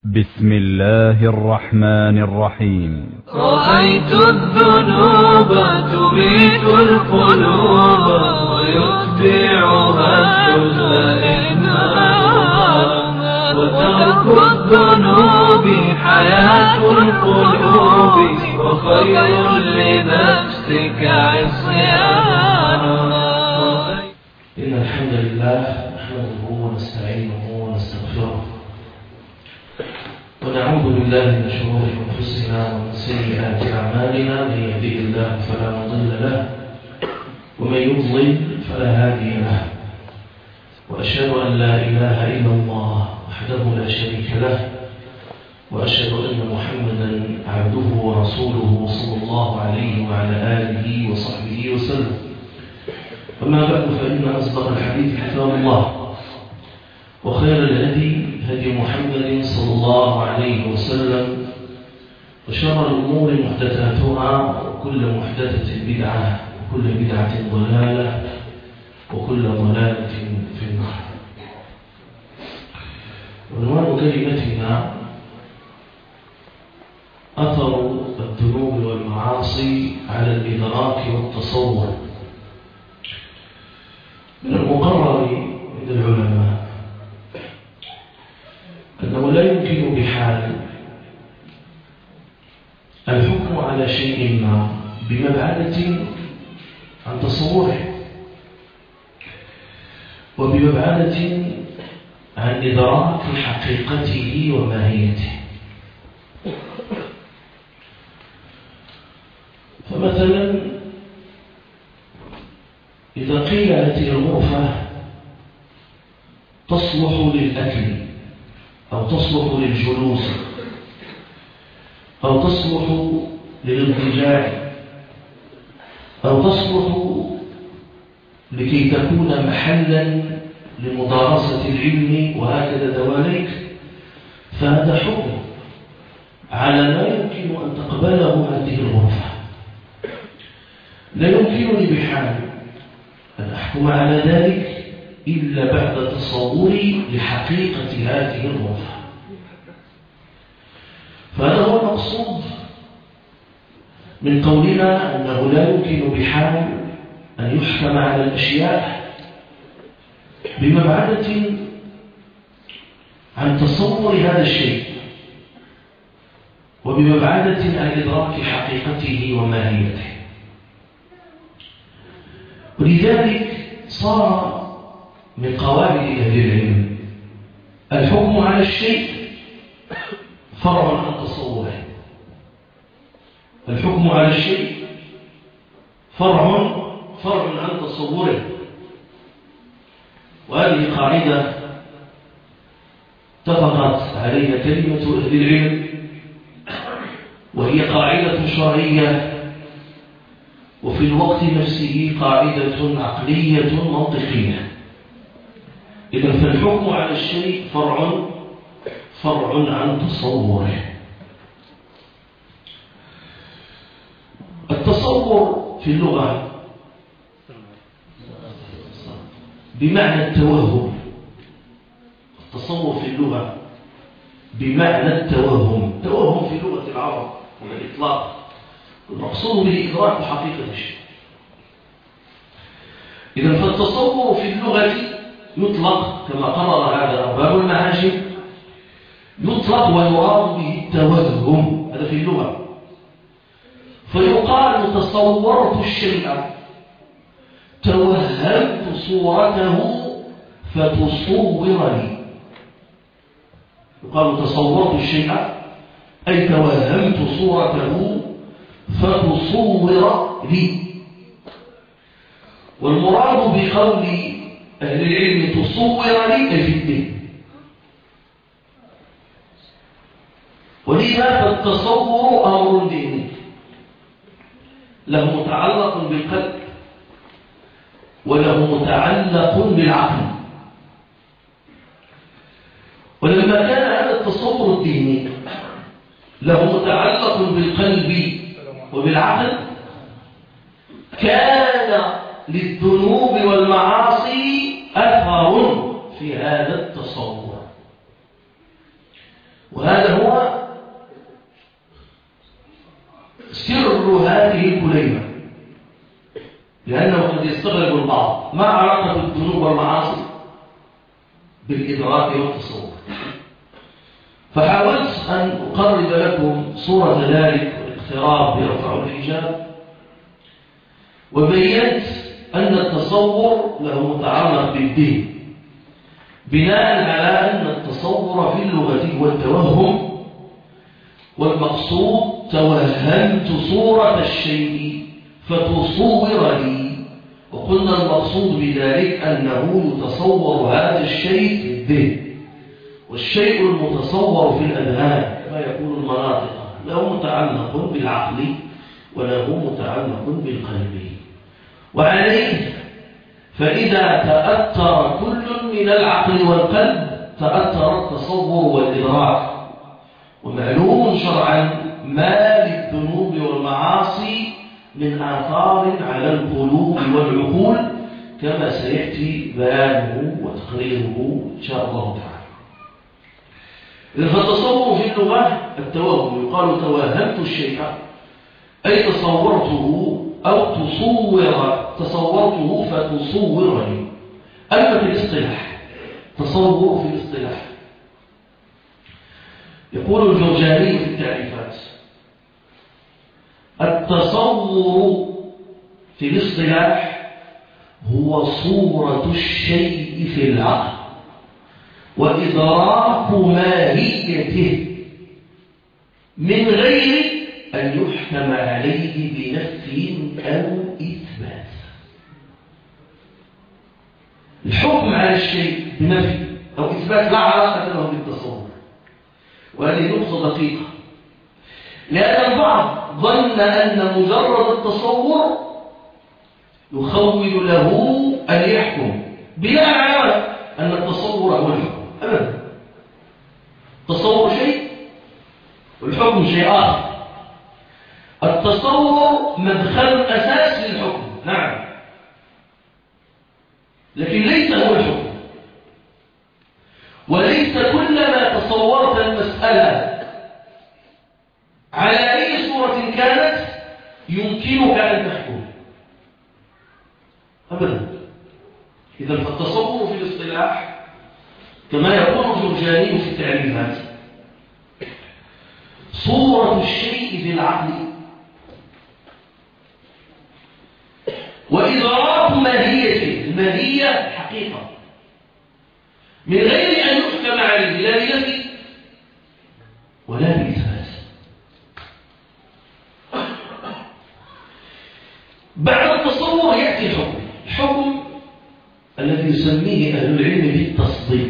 بسم الله الرحمن الرحيم. رأيت الذنوب تميت القلوب ويتبعها الذل إنهارها، وترك الذنوب حياة القلوب وخير لنفسك عصيانها. إن الحمد لله نحمده ونستعينه ونستغفره، ونعوذ بالله من شرور أنفسنا ومن سيئات أعمالنا. من يهده الله فلا مضل له ومن يضلل فلا هادي له، وأشهد أن لا إله إلا الله وحده لا شريك له، وأشهد أن محمدا عبده ورسوله صلى الله عليه وعلى آله وصحبه وسلم. أما بعد، فإن أصدق الحديث كتاب الله، وخير الهدي هدي محمد صلى الله عليه وسلم، وشر الأمور محدثاتها، وكل محدثة بدعة، وكل بدعة ضلالة، وكل ضلالة في النار. عنوان كلمتنا أثر الذنوب والمعاصي على الإدراك والتصور. من المقرر عند العلماء أنه لا يمكن بحال الحكم على شيء ما بمبعدة عن تصوره، وبمبعدة عن إدراك حقيقته وماهيته. فمثلا إذا قيل هذه الغرفة تصلح للأكل، أو تصلح للجلوس، أو تصلح للاضطجاع، أو تصلح لكي تكون محلا لمدارسة العلم وهكذا دواليك، فهذا حكم على ما يمكن أن تقبله هذه الغرفة. لا يمكنني بحال أن أحكم على ذلك إلا بعد تصوري لحقيقة هذه الغرفة. فهذا هو المقصود من قولنا أنه لا يمكن بحال أن يحكم على الأشياء بمبعدة عن تصور هذا الشيء، وبمبعدة عن إدراك حقيقته وماهيته. ولذلك صار من قواعد أهل العلم الحكم على الشيء فرع عن تصوره. الحكم على الشيء فرع عن تصوره، وهذه قاعدة اتفقت عليها كلمة أهل العلم، وهي قاعدة شرعية، وفي الوقت نفسه قاعدة عقلية منطقية. إذن فالحكم على الشيء فرع عن تصوره. التصور في اللغة بمعنى التوهم. التصور في اللغة بمعنى التوهم. توهم في لغة العرب والإطلاق المقصود به إدراك حقيقة الشيء. إذن فالتصور في اللغة يطلق كما قرر هذا أرباب المعاجم، يطلق ويراد به التوهم. هذا في اللغة. فيقال تصورت الشيء، توهمت صورته فتصور لي. يقال تصورت الشيء أي توهمت صورته فتصور لي. والمراد بقول أهل العلم تصور لي أي في الدين. ولذا فالتصور أمر ديني له متعلق بالقلب وله متعلق بالعقل. ولما كان هذا التصور الديني له متعلق بالقلب وبالعقل، كان للذنوب والمعاصي أثر في هذا التصور. وهذا هو سر هذه الكلمة، لأنه قد يستغرب البعض ما علاقة الذنوب والمعاصي بالإدراك والتصور. فحاولت أن أقرب لكم صورة ذلك والاقتراب يرفع الحجاب، وبينت أن التصور له متعلق بالدين، بناء على أن التصور في اللغة هو التوهم، والمقصود توهمت صورة الشيء فتصور لي، وقلنا المقصود بذلك أنه يتصور هذا الشيء في الذهن، والشيء المتصور في الأذهان كما يقول المناطق له متعلق بالعقل وله متعلق بالقلب. وعليه فإذا تأثر كل من العقل والقلب تأثر التصور والإدراك. ومعلوم شرعا ما للذنوب والمعاصي من آثار على القلوب والعقول، كما سيأتي بيانه وتقريره إن شاء الله تعالى. فالتصور في اللغة التوهم، يقال توهمت الشيء أي تصورته أو تصورته فتصورني. أما في الاصطلاح، تصور في الاصطلاح، يقول الجرجاني في التعريفات: التصور في الاصطلاح هو صورة الشيء في العقل وإدراك ماهيته من غير أن يحكم عليه بنفي أو إثبات. الحكم على الشيء بنفي أو إثبات لا علاقة له بالتصور، وهذه نقطة دقيقة، لأن البعض ظن أن مجرد التصور يخول له أن يحكم بناء على أن التصور هو الحكم. أبدا، التصور شيء والحكم شيء آخر. التصور مدخل أساس للحكم، نعم، لكن ليس هو الحكم. وليس كلما تصورت المسألة على أي صورة كانت يمكنك أن تحكم أبدا. إذا فالتصور في الاصطلاح كما يقول الجرجاني في التعريفات صورة الشيء في العقل وإدراك ماهيته، الماهية حقيقة، من غير أن يحكم عليه لا بنفي ولا بإثبات. بعد التصور يأتي الحكم، الحكم الذي يسميه أهل العلم بالتصديق.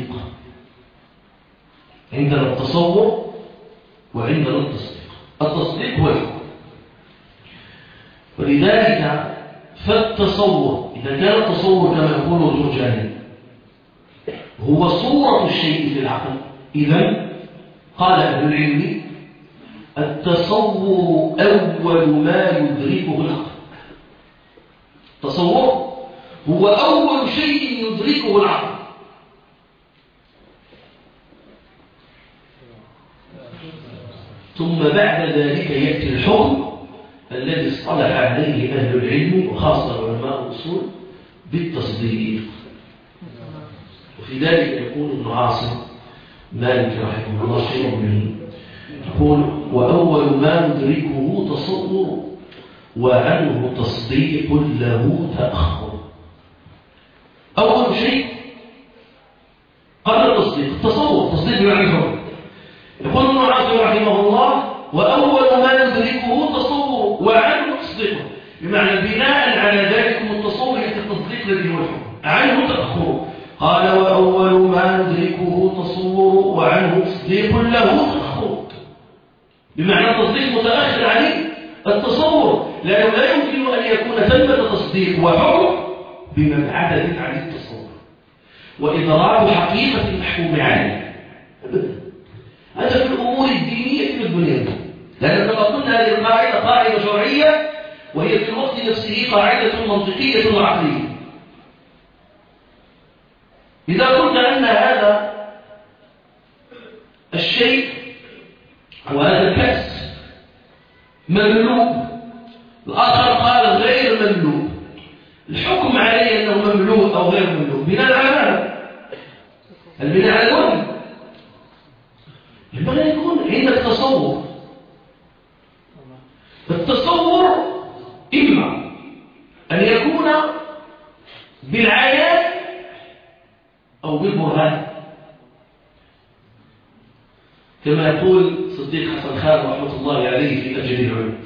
عندنا التصور وعندنا التصديق. التصديق هو الحكم، ولذلك فالتصور إذا كان التصور كما يقول الجرجاني هو صورة الشيء في العقل، إذن قال أهل العلم التصور أول ما يدركه العقل. التصور هو أول شيء يدركه العقل، ثم بعد ذلك يأتي الحكم الذي اصطلح عليه أهل العلم وخاصة علماء الأصول بالتصديق. وفي ذلك يقول ابن عاصم مالك رحمه الله شيء منه، يقول وأول ما ندركه تصور وعنه تصديق له تأخر. أول شيء قبل التصديق التصور، التصديق بمعنى الحكم. يقول ابن عاصم رحمه الله وأول ما ندركه تصور وعنه تصديقه، بمعنى بناء على ذلك التصور يأتي التصديق الذي هو الحكم، عنه تأخر. قال وأول ما ندركه تصور وعنه تصديق له تأخر، بمعنى التصديق متأخر عليه التصور، لأنه لا يمكن أن يكون ثمة تصديق وحكم بمبعدة عن التصور وإدراك حقيقة المحكوم عليه أبدا. هذا في الأمور الدينية والدنيوية، لأن كما قلنا هذه القاعدة قاعدة شرعية وهي في الوقت نفسه قاعدة منطقية وعقلية. إذا قلت أن هذا الشيء وهذا الكأس مملوء، الآخر قال غير مملوء. الحكم عليه أنه مملوء أو غير مملوء بناء على ماذا؟ البناء على الوهم. ينبغي أن يكون عندك تصور. التصور إما أن يكون بالعيان أو بالبرهان، كما يقول صديق حسن خان رحمة الله عليه في أجل العلم: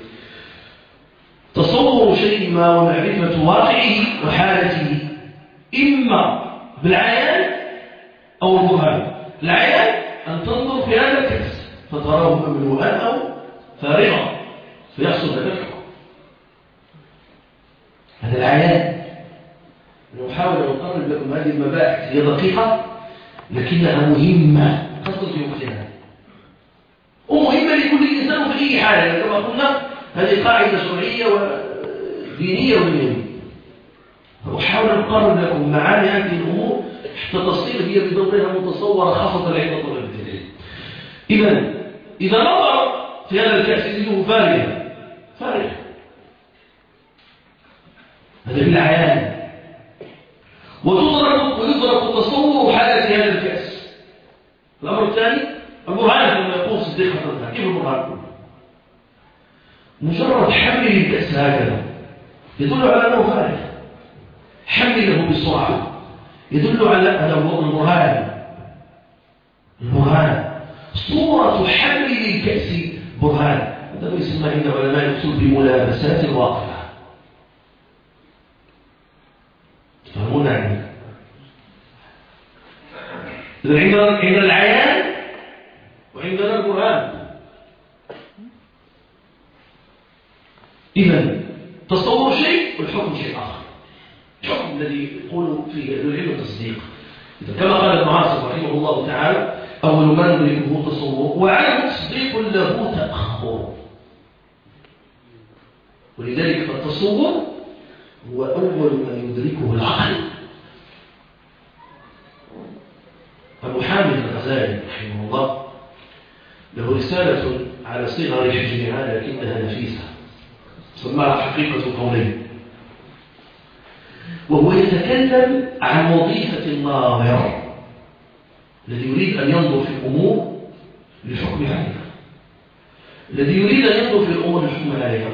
تصور شيء ما ومعرفة واقعه وحالته إما بالعيان أو البرهان. العيان أن تنظر في هذا الكأس فتراه مملوءا أو فارغا فيحصل لك الحكم. هذا العيان. نحاول أن نقرب لكم هذه المباحث، هي دقيقة لكنها مهمة خاصة في وقتنا، ومهمة لكل إنسان في أي حالة. كما قلنا هذه قاعدة شرعية ودينية ودنيوية. وأحاول أن أقرب لكم معاني هذه الأمور حتى تصير هي بدورها متصورة خاصة عند طلبة العلم. إذا نظر في هذا الكأس يجده فارغ، هذا بالعيان. ويدرك تصور حالة هذا الكأس. الأمر الثاني البرهان، كما يقول صديق حسن. كيف البرهان؟ مجرد حمل الكأس هكذا يدل على أنه فارغ، حمله بسرعة يدل على أنه البرهان. صورة حمل الكأس برهان. هذا يسمى عند علماء الأصول بملابسات الواقع. تفهمون عني؟ عندنا العيان وعندنا البرهان. إذن تصور شيء والحكم شيء آخر. الحكم الذي يقول فيه العلم التصديق، كما قال ابن عاصم رحمه الله تعالى: أول ما ندركه تصور وعلم تصديق له تأخر. ولذلك التصور هو أول ما يدركه العقل. أبو حامد الغزالي رحمه الله له رسالة على صغر حجمها لكنها نفيسة، سماها حقيقة قولين، وهو يتكلم عن وظيفة الناظر الذي يريد أن ينظر في الأمور للحكم عليها. الذي يريد أن ينظر في الأمور للحكم عليها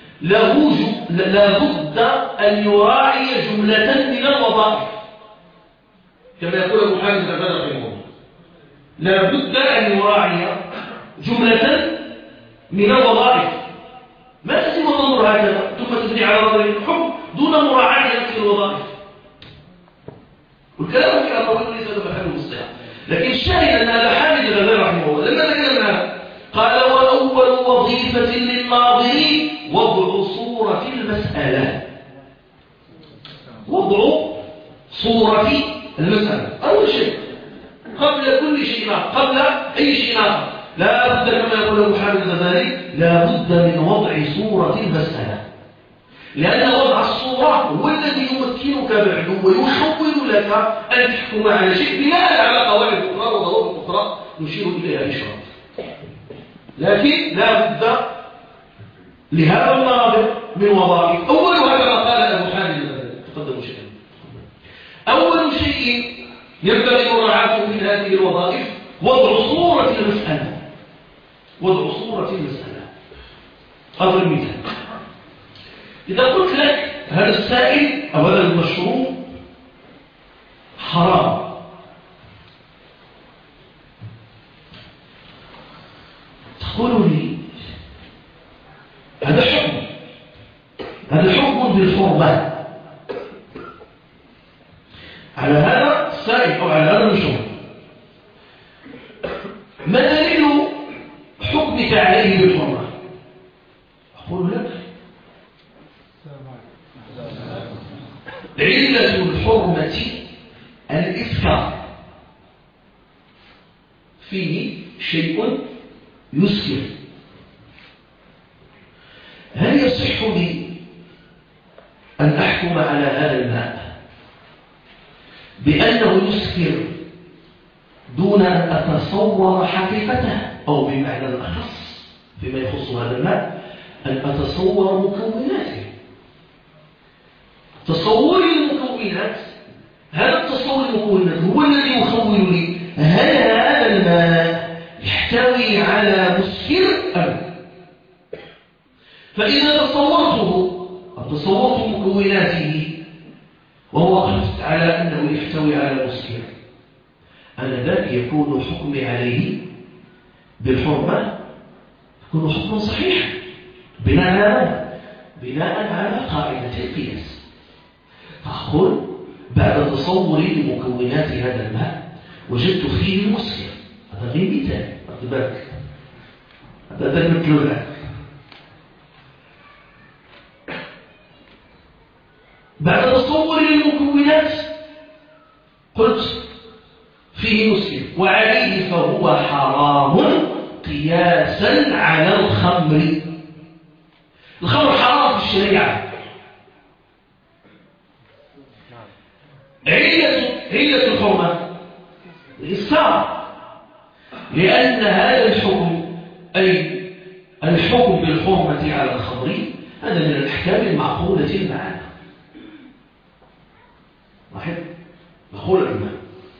لا بد أن يراعي جملة من الوظائف، كما يقول أبو حامد الغزالي رحمه الله: لا بد أن يراعي جملة من الوظائف. ما لازم تنظر هكذا ثم تبني على نظر الحكم دون مراعاة هذه الوظائف. والكلام في أطول ليس محل الصياغة، لكن الشاهد أن أبا حامد الغزالي رحمه الله لما تكلم قال: وأول وظيفة للناظرين وضع صورة المسألة. وضع صورة المسألة أول شيء قبل كل شيء آخر، قبل أي شيء آخر. لا بد كما يقول أبو حامد الغزالي: لا بد من وضع صورة المسألة، لأن وضع الصورة هو الذي يمكنك بعد ويحول لك أن تحكم على شيء بناء على قواعد أخرى وضوابط أخرى نشير إليها إن شاء الله. لكن لا بد لهذا الناظر من وظائف. أولها كما قال أبو حامد الغزالي، تقدموا شيئا، أول شيء ينبغي مراعاته من هذه الوظائف وضع صورة المسألة. وضع صورة المسألة. أضرب مثال: إذا قلت لك هذا السائل أو هذا المشروب حرام، تقول لي هذا حكم، هذا حكم بالحرمة على هذا السائل أو على هذا المشروب. ما دليل حكمك عليه بالحرمة؟ أقول لك: علة الحرمة الإسكار، فيه شيء يسكر. هل يصح لي أن أحكم على هذا الماء بأنه يسكر دون أن أتصور حقيقته، أو بمعنى الأخص فيما يخص هذا الماء أن أتصور مكوناته. تصور المكونات، هذا التصور المكونات هو الذي يخول لي هل هذا الماء يحتوي على مسكر أم؟ فإذا تصورته أو تصورت مكوناته وهو قصد على أنه يحتوي على مسكر، آنذاك يكون حكمي عليه بالحرمة يكون حكما صحيحا بناء على قاعدة القياس. فأقول بعد تصوري لمكونات هذا الماء وجدت فيه مسكر، هذا غير مثال، أخذ بالك، هذا مثل الآن. بعد تصوري للمكونات قلت فيه مسكر وعليه فهو حرام قياسا على الخمر. الخمر حرام في الشريعة. علة الحرمة الإسكار، لأن هذا الحكم أي الحكم بالحرمة على الخمر هذا من الأحكام المعقولة المعنى. واحد معقولة المعنى.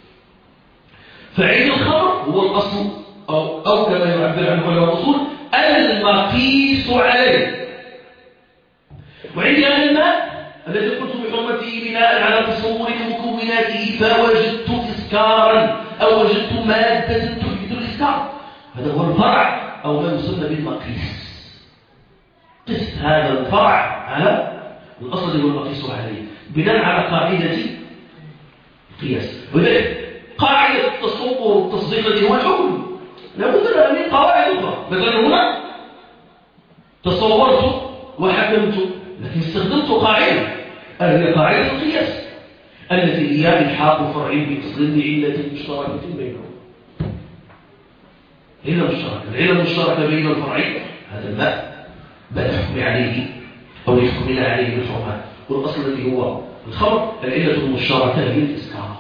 فعين الخمر هو الأصل أو كما يعبر عنه علماء الأصول المقيس عليه. وعند الماء الذي قلت بحرمته بناء على تصور مكوناته فوجدت إسكارا أو وجدت مادة تحدث الإسكار، هذا هو الفرع أو ما يسمى بالمقيس. قس هذا الفرع على الأصل اللي هو المقيس عليه بناء على قاعدة القياس. ولذلك قاعدة التصور والتصديق الذي هو الحكم لابد لها من قواعد أخرى. مثلا هنا تصورت وحكمت لكن استخدمت قاعدة هي قاعدة القياس التي هي إلحاق فرع بتصديق علة مشتركة بينهم. العلة المشتركة بين الفرعين هذا الماء بل يحكم عليه أو يحكمنا عليه بالحرمات. والأصل الذي هو الخمر العلة المشتركة هي الإسكار.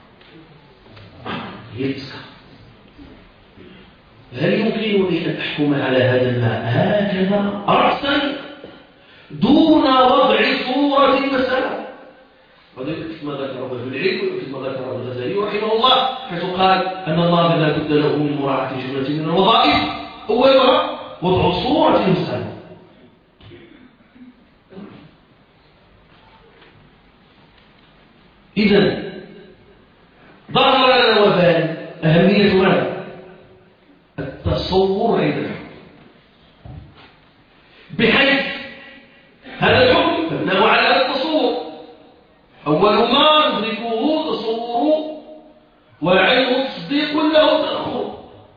هل يمكنني أن أحكم على هذا الماء هكذا رأسا دون وضع صورة المسألة؟ وذلك ما ذكره ابن العلم وما ذكره الغزالي رحمه الله حيث قال أن الله لا بد له من مراعاة جملة من الوظائف أولها وضع صورة المسألة. إذن ظهر لنا وبان أهمية ماذا؟ التصور عند الحكم، بحيث هذا الحكم مبناه على هذا التصور. أول ما ندركه تصور وعلم تصديق له تأخر.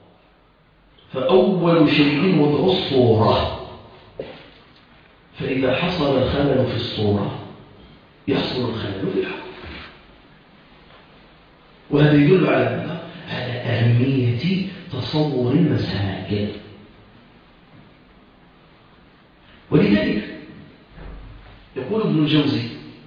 فأول شيء وضع الصورة، فإذا حصل الخلل في الصورة يحصل الخلل في الحكم. وهذا يدل على ماذا؟ على أهمية تصور المسائل. ولذلك يقول ابن الجوزي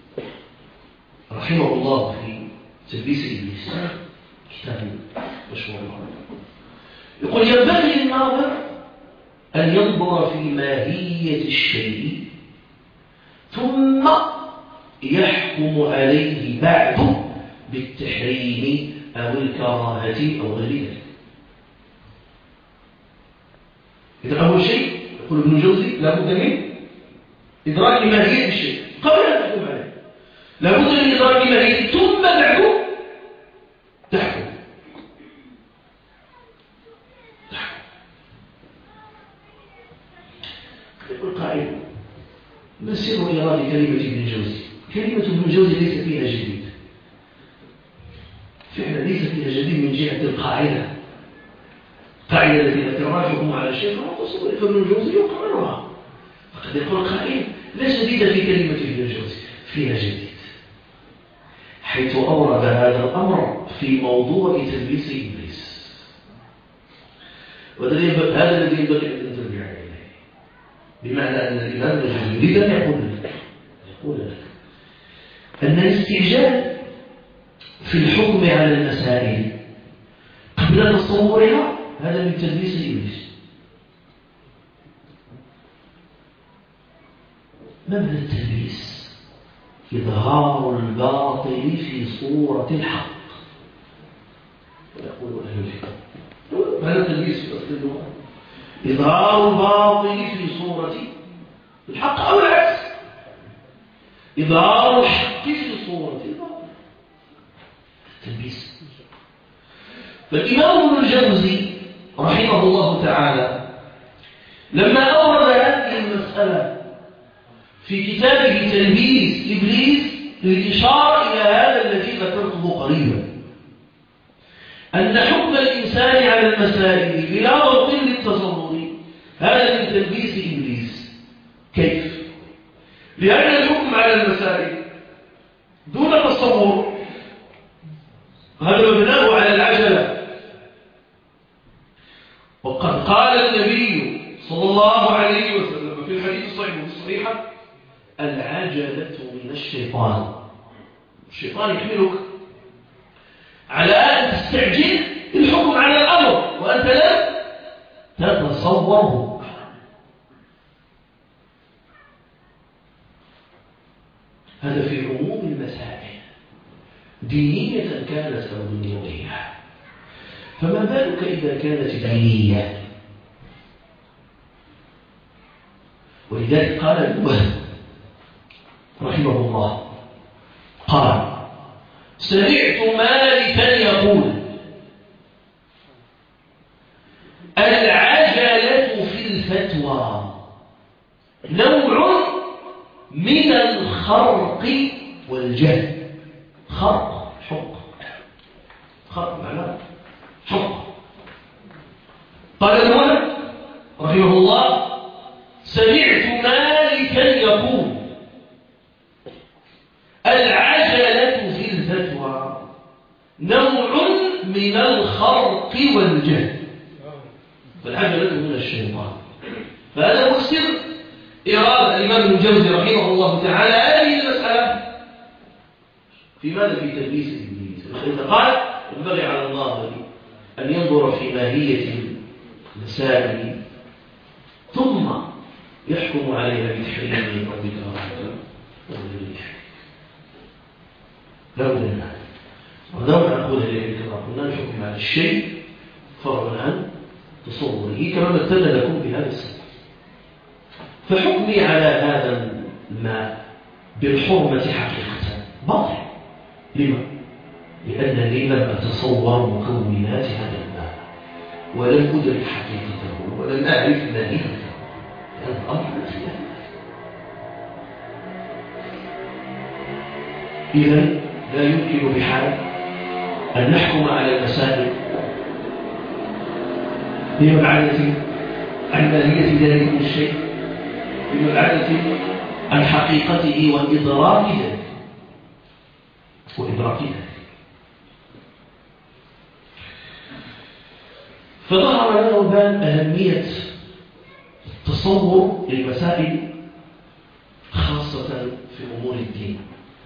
رحمه الله في تلبيس إبليس كتاب مشهور، يقول ينبغي للناظر أن ينظر في ماهية الشيء ثم يحكم عليه بعد بالتحريم أو الكراهة أو غير ذلك. إذا أول شيء يقول ابن الجوزي لابد من إدراك ماهية الشيء قبل أن تحكم عليه. لابد من إدراك ماهية ثم بعد تحكم. يقول قائل ما سر إيراد كلمة ابن الجوزي؟ كلمة ابن الجوزي ليس فيها جديد، فعلا ليس فيها جديد من جهة القاعدة التي ذكرها الحكم على الشيء فتصور ابن الجوزي يقررها. فقد يقول قائل لا جديد في كلمة ابن الجوزي، فيها جديد حيث أورد هذا الأمر في موضوع تلبيس إبليس. هذا الذي ينبغي أن تنتبه عليه، بمعنى أن الإمام الجوزي يريد أن يقول لك أن الاستعجال في الحكم على المسائل قبل تصورها هذا من تلبيس إبليس. مبنى التلبيس إظهار الباطل في صورة الحق. ويقول أهل الحكم مبنى التلبيس في أصل اللغة إظهار الباطل في صورة الحق أو العكس، إظهار الحق في صورة الباطل. التلبيس. فالإمام ابن الجوزي رحمه الله تعالى لما أورد هذه المسألة في كتابه تلبيس إبليس للإشارة إلى هذا الذي ذكرته قريبا، أن حكم الإنسان على المسائل بلا ضوء للتصور هذا من تلبيس إبليس. كيف؟ لأن الحكم على المسائل دون تصور هذا مبناه على العجلة. وقد قال النبي صلى الله عليه وسلم في الحديث الصحيح والصحيحة: العجلة من الشيطان. الشيطان يحملك على أن تستعجل الحكم على الأمر وأنت لم تتصوره. هذا في عموم المسائل دينية كانت أو دنيوية، فما بالك إذا كانت دينية؟ ولذلك قال ابن وهب رحمه الله قال: سمعت مالكا يقول: العجلة في الفتوى نوع من الخرق والجهل. خرق معناه حق. قال ابن وهب رحمه الله: سمعت مالكا يقول: العجلة في الفتوى نوع من الخرق والجهل. فالعجلة من الشيطان. فهذا مفسر إرادة الإمام ابن الجوزي رحمه الله تعالى هذه المسألة في ماذا؟ في تلبيس إبليس. قال: ينبغي على الناظر أن ينظر في ماهية المسائل ثم يحكم عليها بتحريم أو بكراهة لا بد من هذا. ولو نقول إليه الكراهة قلنا نحكم على الشيء فرعا عن تصوره كما مثلنا لكم بهذا السبب. فحكمي على هذا الماء بالحرمة حقيقة باطل. لما؟ لأنني لم أتصور مكونات هذا الماء ولم أدرك حقيقته ولم أعرف ماهيته. هذا الأمر لا. إذن لا يمكن بحال أن نحكم على المسائل بمبعدة عن ماهية ذلك الشيء، بمبعدة عن حقيقته وإدراك ذلك فظهر لنا بان أهمية التصور للمسائل خاصة في أمور الدين.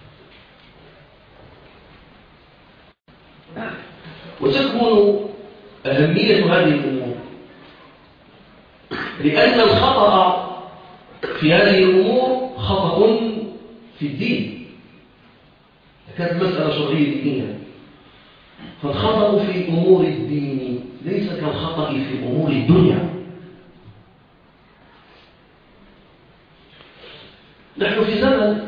وتكمن أهمية هذه الأمور لأن الخطأ في هذه الأمور خطأ في الدين. كانت مسألة شرعية دينية، فالخطأ في أمور الدين ليس كالخطأ في أمور الدنيا. نحن في زمن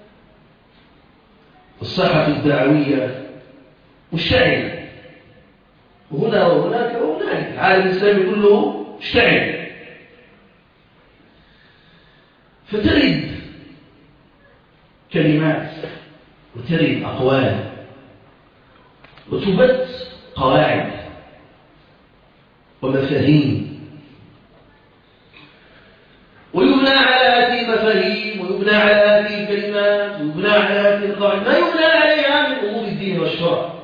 الصحة الدعوية مشتعلة، وهنا وهناك وهناك، العالم الإسلامي كله مشتعل. فترد كلمات وترد أقوال وتبت قواعد ومفاهيم، ويبنى على هذه المفاهيم ويبنى على هذه الكلمات ويبنى على هذه القواعد ما يبنى عليها من أمور الدين والشرع.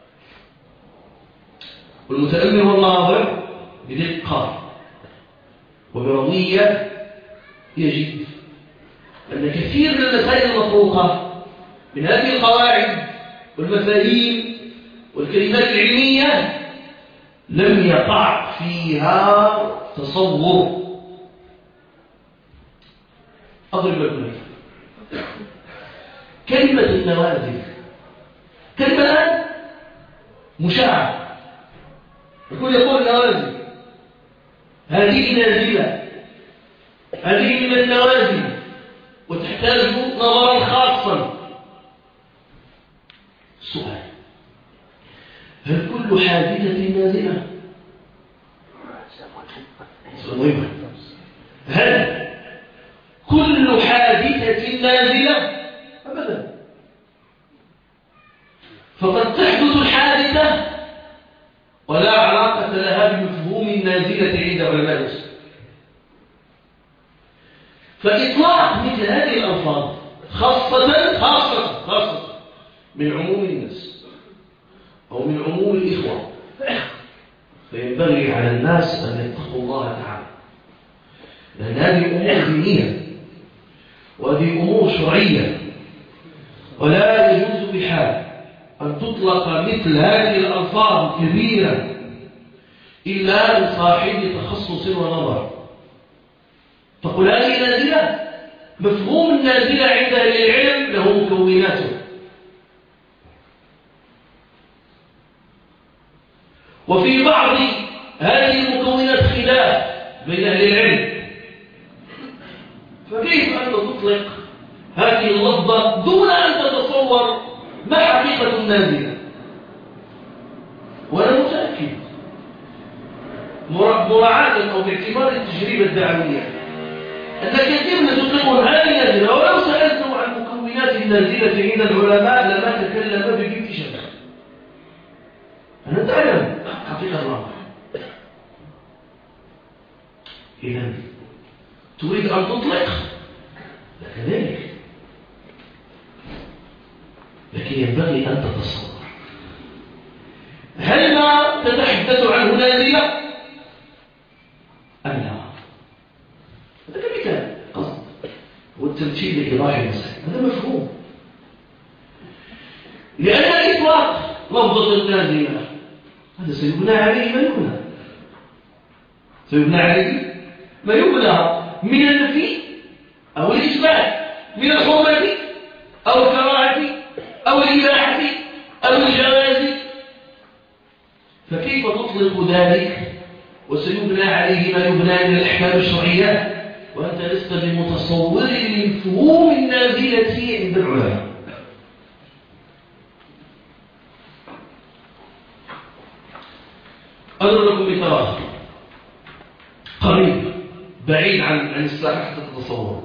والمتأمل والناظر بدقة وبروية يجد أن كثير من المسائل المطروقة من هذه القواعد والمفاهيم والكلمات العلمية لم يقع فيها تصور، أضرب لكم مثال. كلمة النوازل كلمة الآن مشاعة. الكل يقول نوازل، هذه نازلة، هذه من النوازل وتحتاج نظرا خاصا. السؤال: هل كل حادثة نازلة؟ سؤال مهم. هل كل حادثة نازلة؟ أبدا. فقد تحدث الحادثة ولا علاقة لها بمفهوم النازلة عند علماء الأصول. فإطلاق مثل هذه الألفاظ خاصة من عموم الناس أو من عموم الإخوة، فينبغي على الناس أن يتقوا الله تعالى، لأن هذه أمور دينية وهذه أمور شرعية، ولا يجوز بحال أن تطلق مثل هذه الألفاظ الكبيرة إلا لصاحب تخصص ونظر. تقول هذه نازلة، مفهوم النازلة عند أهل العلم له مكوناته، وفي بعض هذه المكونات خلاف بين أهل العلم. فكيف أنت تطلق هذه اللفظة دون أن تتصور ما حقيقة النازلة؟ وأنا متأكد مراعاة أو باعتبار التجربة الدعوية أن كثير من يطلقون هذه النازلة، ولو سألتم عن مكونات النازلة عند العلماء لما تكلم باكتشاف. أنا تعلم حقيقة الله. إذن تريد أن تطلق لك ذلك، لكن ينبغي أن تتصور هل ما تتحدث عنه نازلة أم لا؟ هذا كمثال قصد والتمثيل لإيضاح المسائل، هذا مفهوم. لأن إطلاق لفظة النازلة هذا سيبنى عليه ما يبنى، سيبنى عليه ما يبنى من النفي أو الإثبات، من الحرمة أو الكراهة أو الإباحة أو الجواز. فكيف تطلق ذلك وسيبنى عليه ما يبنى من الأحكام الشرعية وأنت لست بمتصور لمفهوم النازلة عند العلماء؟ أضرب لكم مثال آخر قريب بعيد عن الساحة حتى تتصوروا.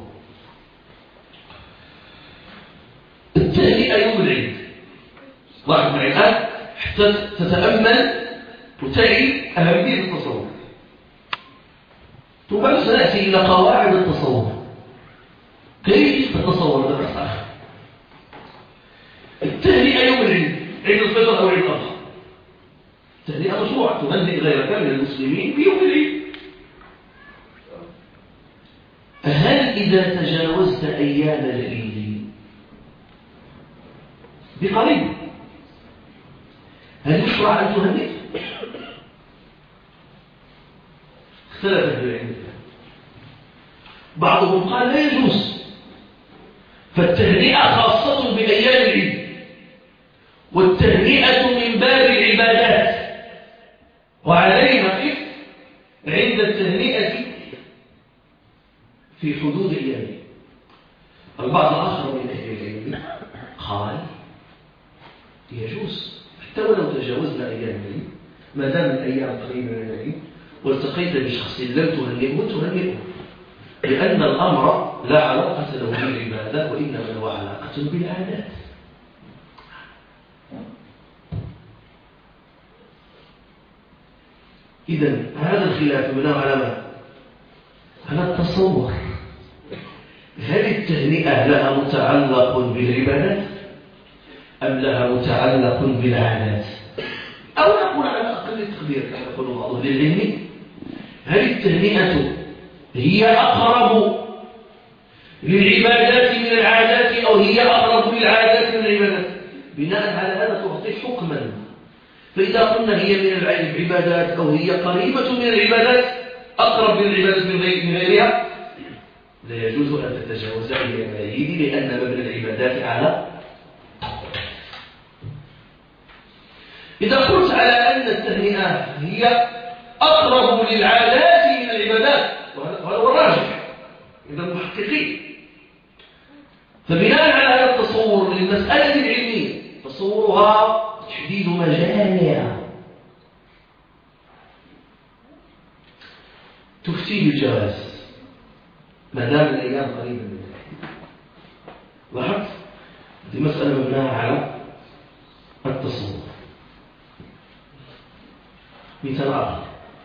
التهنئة يوم العيد، لاحظ معي الآن حتى تتأمل وتعي أهمية التصور، ثم سنأتي إلى قواعد التصور. كيف تتصور هذا بحث آخر؟ التهنئة يوم العيد، عيد الفطر أو عيد الأضحى، التهنئة مشروع، تهنئ غيرك من المسلمين بيوم العيد. هل إذا تجاوزت أيام العيد بقريب هل يشرع أن تهنئ؟ اختلفت العلم، بعضهم قال لا يجوز، فالتهنئة خاصة بأيام العيد، والتهنئة من باب العبادات، وعلينا نقف عند التهنئة في حدود أيام. البعض الآخر من أهل العلم قال يجوز حتى ولو تجاوزنا أيام العيد، ما دام الأيام قريبة من العيد والتقيت بشخص لم تهنئه، لأن الأمر لا علاقة له بالعبادة وإنما له علاقة بالعادات. إذن هذا الخلاف بناء على ما؟ على التصور. هل التهنئة لها متعلق بالعبادات أم لها متعلق بالعادات؟ أو نقول على أقل التقدير كما يقول بعض أهل العلم، هل التهنئة هي أقرب للعبادات من العادات أو هي أقرب للعادات من العبادات؟ بناء على هذا تعطي حكما. فإذا قلنا هي من العبادات أو هي قريبة من العبادات، أقرب للعبادات من غيرها، لا يجوز أن تتجاوز إلى العيد لأن مبنى العبادات على. إذا قلت على أن التهنئة هي أقرب للعادات من العبادات وهذا هو الراجح عند المحققين، فبناء على هذا التصور للمسألة العلمية تصورها تحديد مجامع تفتي بالجواز ما دام الأيام قريبة من ذلك. لاحظت هذه مسألة مبناها على التصور. مثال آخر،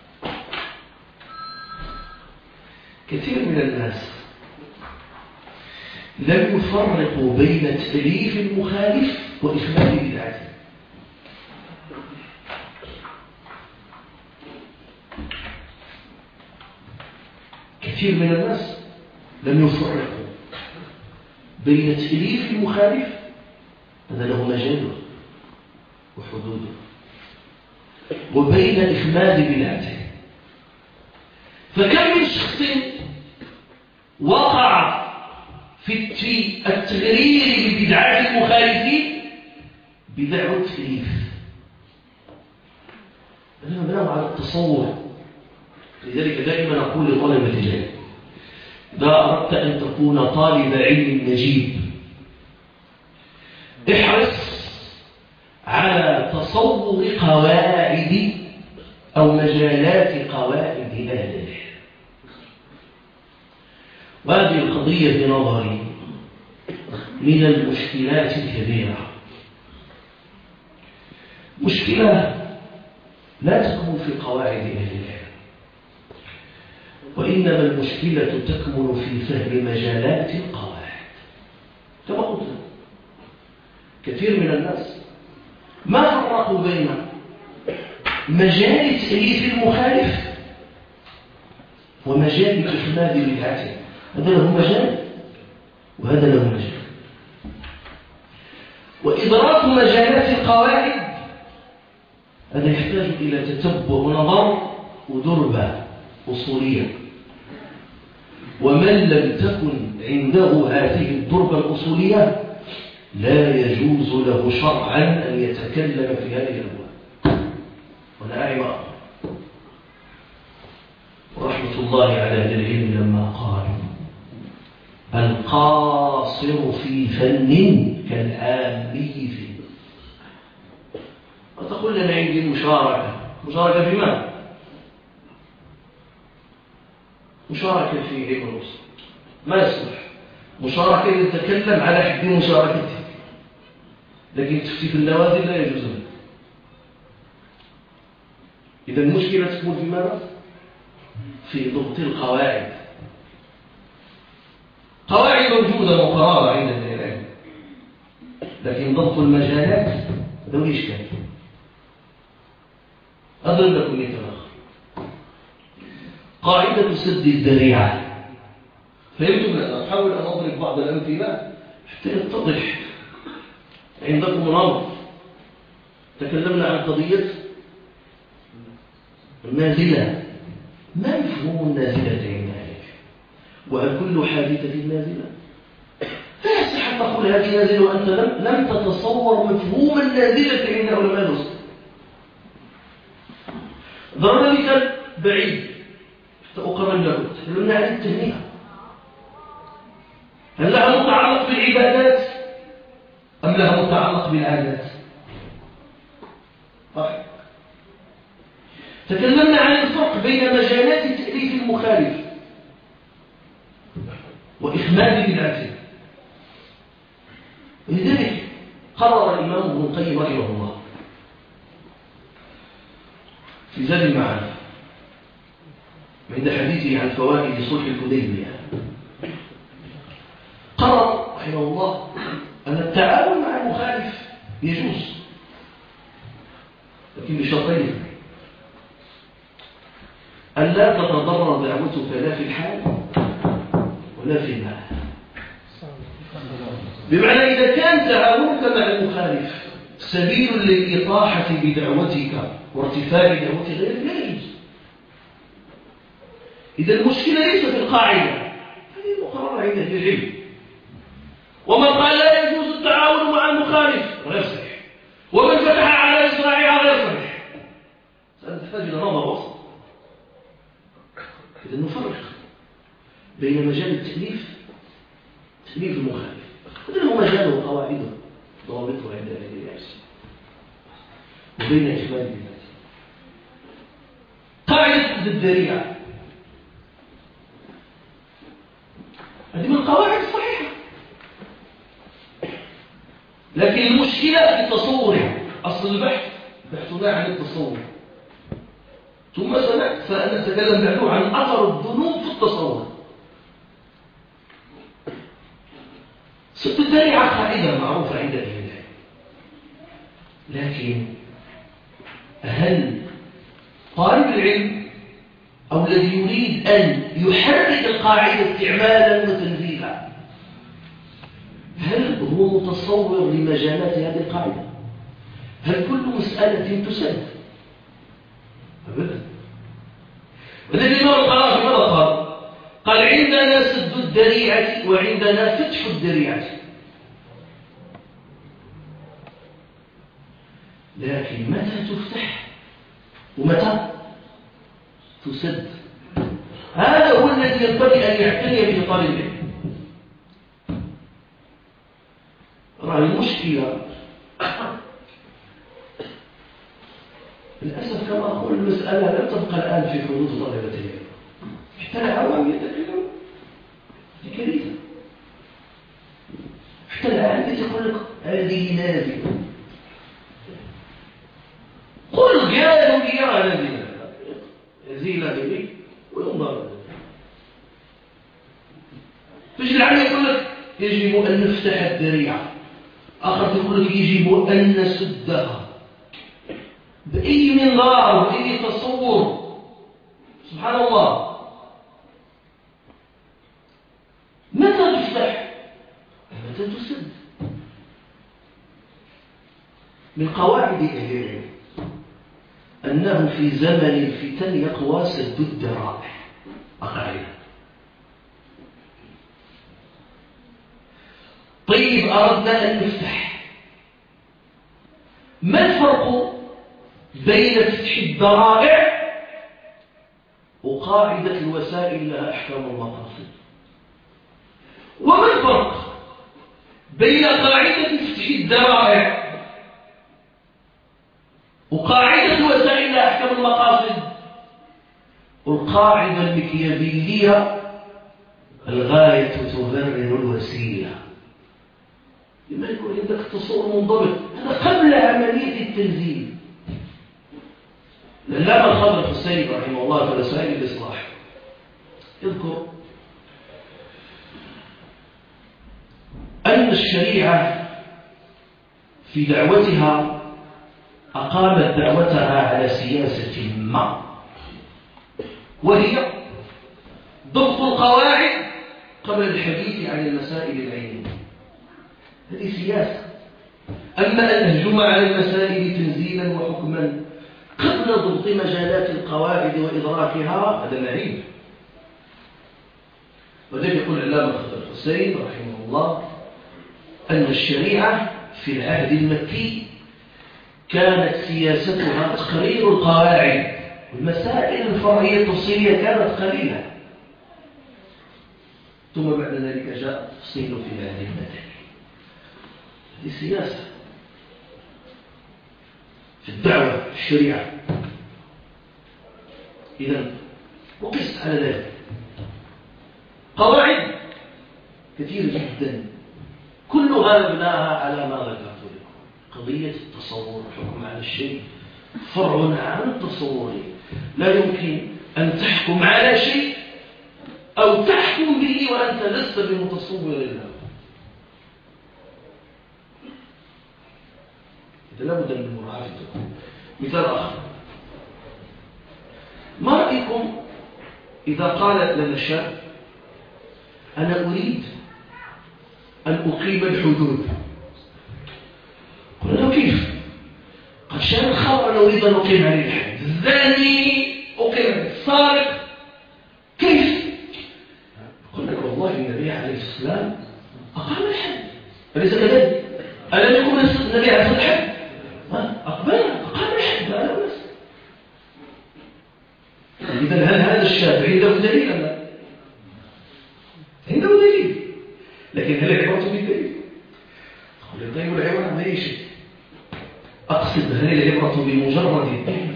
كثير من الناس لم يفرقوا بين تأليف المخالف وإخماد بدعته. كثير من الناس لم يفرقوا بين تأليف المخالف، هذا له مجاله وحدوده، وبين إخماد بدعته. فكم من شخص وقع في التغرير ببدعات المخالفين بدعوى التأليف. أنا بنام على التصور. لذلك دائما أقول لطلبة العلم إذا أردت أن تكون طالب علم نجيب احرص على تصور قواعد أو مجالات قواعد أهل العلم. وهذه القضية بنظري من المشكلات الكبيرة، مشكلة لا تكمن في قواعد أهل العلم، وإنما المشكلة تكمن في فهم مجالات القواعد. كما قلت كثير من الناس ما فرقوا بين مجال تأليف المخالف ومجال إخماد بدعته. هذا له مجال وهذا له مجال. وإدراك مجالات القواعد هذا يحتاج إلى تتبع ونظر ودربة أصولية، ومن لم تكن عنده هذه الدربة الأصولية لا يجوز له شرعا أن يتكلم في هذه الأبواب. وأنا أعلم ورحمة الله على أهل العلم لما قالوا القاصر في فن كالعامي في. وتقول لنا عندي مشاركة في ماذا؟ مشاركة في علم الأصول ما يصلح. مشاركة يتكلم على حد مشاركته، لكن تفتي في النوازل لا يجوز له. إذا المشكلة تكون في ماذا؟ في ضبط القواعد. قواعد موجودة مقررة عند العلم، لكن ضبط المجالات ذو إشكال. أضرب لكم مثال آخر، قاعدة سد الذريعة. فهمتم؟ أن أحاول أن أضرب بعض الأمثلة حتى يتضح عندكم الأمر. تكلمنا عن قضية النازلة. ما مفهوم النازلة عندك؟ وهل كل حادثة نازلة؟ لا يصح أن تقول هذه نازلة وأنت لم تتصور مفهوم النازلة عند علماء الأصول. ضرب مثال بعيد حتى أقرب لكم. تكلمنا عن التهنئة، هل لها متعلق بالعبادات أم لها متعلق بالعادات؟ صحيح. تكلمنا عن الفرق بين مجالات تأليف المخالف وإخماد بدعته. لذلك قرر الإمام ابن القيم رحمه الله في زاد المعاد عند حديثه عن فوائد صلح الحديبية، قرر رحمه الله أن التعاون مع المخالف يجوز، لكن بشرطين: أن لا تتضرر دعوتك لا في الحال ولا في المال. بمعنى إذا كان تعاونك مع المخالف سبيل للإطاحة بدعوتك وارتفاع دعوة غيرك لا يجوز. إذا المشكلة ليس في القاعدة، هذه عند أهل العلم. ومن قال لا يجوز التعاون مع المخالف غير صحيح، ومن فتح على إصلاحها غير صحيح. سنحتاج إلى نظر وسط. إذا نفرق بين مجال التأليف المخالف، هذا هو مجاله وقواعده ضوابطه عند أهل العلم، وبين إكمال الذات. قاعدة الذريعة هذه من القواعد الصحيحة، لكن المشكلة في التصور. أصل البحث بحثنا عن التصور، ثم سنتكلم بعد عن أثر الذنوب في التصور. سد الذريعة قاعدة معروفة عند أهل العلم، لكن هل طالب العلم أو الذي يريد أن يحرك القاعدة استعمالا وتنزيلا، هل هو متصور لمجالات هذه القاعدة؟ هل كل مسألة تسد؟ أبدا. والذي الإمام القرافي ماذا قال عندنا سد الذريعة وعندنا فتح الذريعة، لكن متى تفتح ومتى تسد؟ هذا هو الذي ينبغي أن يعتني به طالب العلم. رأي المشكلة للأسف كما أقول المسألة لم تبقى الآن في حدود طلبة العلم، حتى العوام يتكلمون بكارثة. حتى العام يقول لك هذه نازلة، قل قالوا لي يا نازلة يزيل لي وينظر. تجي العام يقول لك يجب أن نفتح الذريعة، آخر يقول لك يجب أن نسدها. بأي منظار وبأي تصور، سبحان الله. متى تفتح؟ متى تسد؟ من قواعد أهل العلم أنه في زمن الفتن يقوى سد الذرائع. أقاعدة. طيب أردنا أن نفتح، ما الفرق بين فتح الذرائع وقاعدة الوسائل لها أحكام المقاصد؟ وما الفرق بين قاعدة فتح الذرائع وقاعدة الوسائل لها أحكام المقاصد؟ والقاعدة المكيافيلية الغاية تبرر الوسيلة. لما يكون عندك تصور منضبط، هذا قبل عملية التنزيل. العلامة الخضر الحسيني رحمه الله في رسائل الإصلاح يذكر أن الشريعة في دعوتها أقامت دعوتها على سياسة ما، وهي ضبط القواعد قبل الحديث عن المسائل العلمية. هذه سياسة. أما أن نهجم على المسائل تنزيلا وحكما قبل ضبط مجالات القواعد وإدراكها، هذا معيب. وذلك يقول العلامة الخضر الحسين رحمه الله أن الشريعة في العهد المكي كانت سياستها تقرير القواعد، والمسائل الفرعية التفصيلية كانت قليلة، ثم بعد ذلك جاء التفصيل في العهد المدني. هذه سياسة في الدعوة الشريعة. إذن وقس على ذلك قواعد كثيرة جدا كلها مبناها على ما ذكرت لكم. قضية التصور، الحكم على الشيء فرع عن التصور. لا يمكن أن تحكم على شيء أو تحكم به وأنت لست بمتصور له. إذا لابد من مراعاة. مثال آخر، ما رأيكم إذا قال لنا الشاب أنا أريد أن أقيم الحدود؟ قلنا له كيف؟ قد شاء الخمر أنا أريد أن أقيم عليه الحد، الزاني أقيم عليه، السارق كيف؟ قلنا له والله النبي عليه السلام أقام الحد، أليس كذلك؟ ألم يكن النبي عليه الصلاة والسلام أقام الحد على الناس. إذا هل هذا الشاب عنده دليل أم لا؟ عنده دليل، لكن هل العبرة بالدليل؟ طيب العبرة عن أي شيء؟ أقصد هل العبرة بمجرد الدليل؟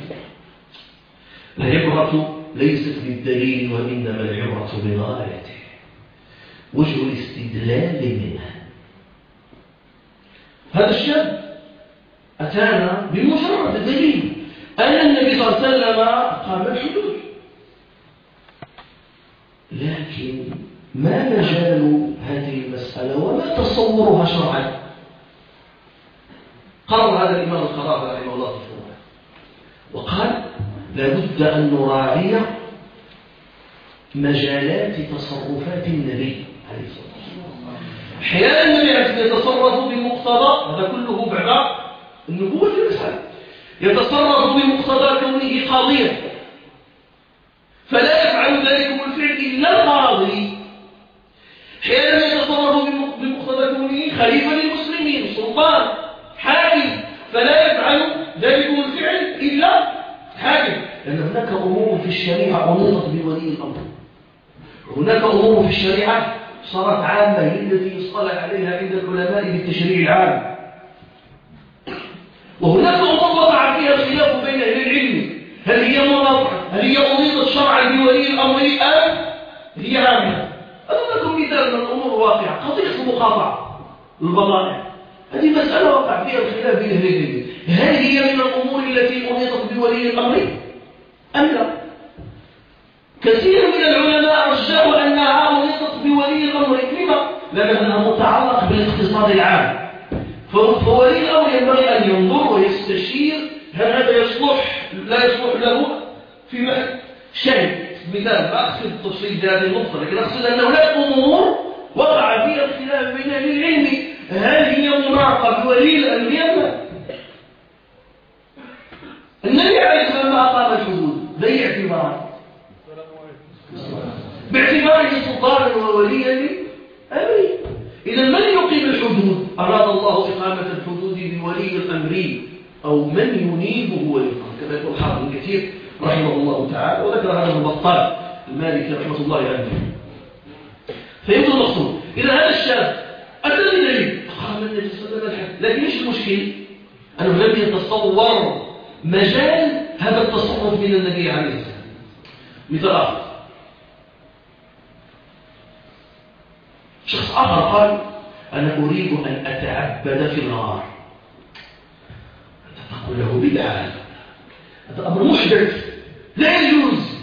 العبرة ليست بالدليل وإنما العبرة بغايته، وجه الاستدلال منها. هذا الشاب أتانا بمجرد الدليل أن النبي صلى الله عليه وسلم أقام الحدود، لكن ما مجال هذه المسألة وما تصورها شرعا؟ قرر هذا الإمام القرافي رحمه الله تعالى وقال لابد أن نراعي مجالات تصرفات النبي عليه الصلاة والسلام. أحيانا النبي عليه الصلاة والسلام يتصرف بمقتضى، هذا كله بعد النبوة في المسألة، يتصرف بمقتضى كونه قاضيا، فلا يفعل ذلك الفعل إلا القاضي. أحيانا يتصرف بمقتضى كونه خليفة للمسلمين، سلطان، حاكم، فلا يفعل ذلك الفعل إلا حاكم، لأن هناك أمور في الشريعة أنيطت بولي الأمر، هناك أمور في الشريعة صارت عامة هي التي يصطلح عليها عند العلماء بالتشريع العام، وهناك أمور وقع فيها الخلاف بين أهل العلم، هل هي مواضع، هل هي أنيطت شرعا بولي الأمر أم هي عامة؟ أضرب لكم مثال من الأمور الواقعة، قضية المقاطعة البضائع، هذه مسألة وقع فيها الخلاف بين أهل العلم، هل هي من الأمور التي أنيطت بولي الأمر أم لا؟ كثير من العلماء رجحوا أنها أنيطت بولي الأمر، لما؟ لأنها متعلق بالاقتصاد العام، فولي الأمر ينبغي أن ينظر ويستشير هل هذا يصلح لا يصلح له في شيء. مثال، لا أقصد التفصيل في هذه النقطة، لكن أقصد أن هناك أمور وقع فيها الخلاف بين أهل العلم، هل هي مناقضة بولي الأمر أم لا؟ النبي عليه الصلاة والسلام أقام الحدود بأي اعتبار؟ باعتباره سلطانا ووليا للأمر. إذا من يقيم الحدود؟ أراد الله إقامة الحدود بولي الأمر أو من ينيبه ولي الأمر، كما يقول حافظ ابن كثير رحمه الله تعالى، وذكر هذا البطال المالكي رحمة الله عليه. فيمكن المقصود إذا هذا الشاب أتى بدليل أقام النبي صلى الله عليه وسلم، لكن ايش المشكل؟ أنه لم يتصور مجال هذا التصرف من النبي عليه الصلاة والسلام. مثال آخر، شخص آخر قال أنا أريد أن أتعبد في الغار، أنت تقول له بدعة، هذا أمر محدث لا يجوز.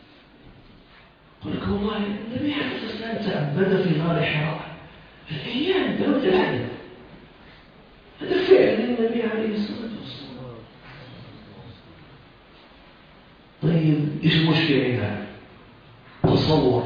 قل لك والله النبي عليه الصلاة والسلام تعبد في غار حراء، الأيام تلوث العدد، هذا فعل للنبي عليه الصلاة والسلام. طيب إيش المشكلة هنا؟ تصور،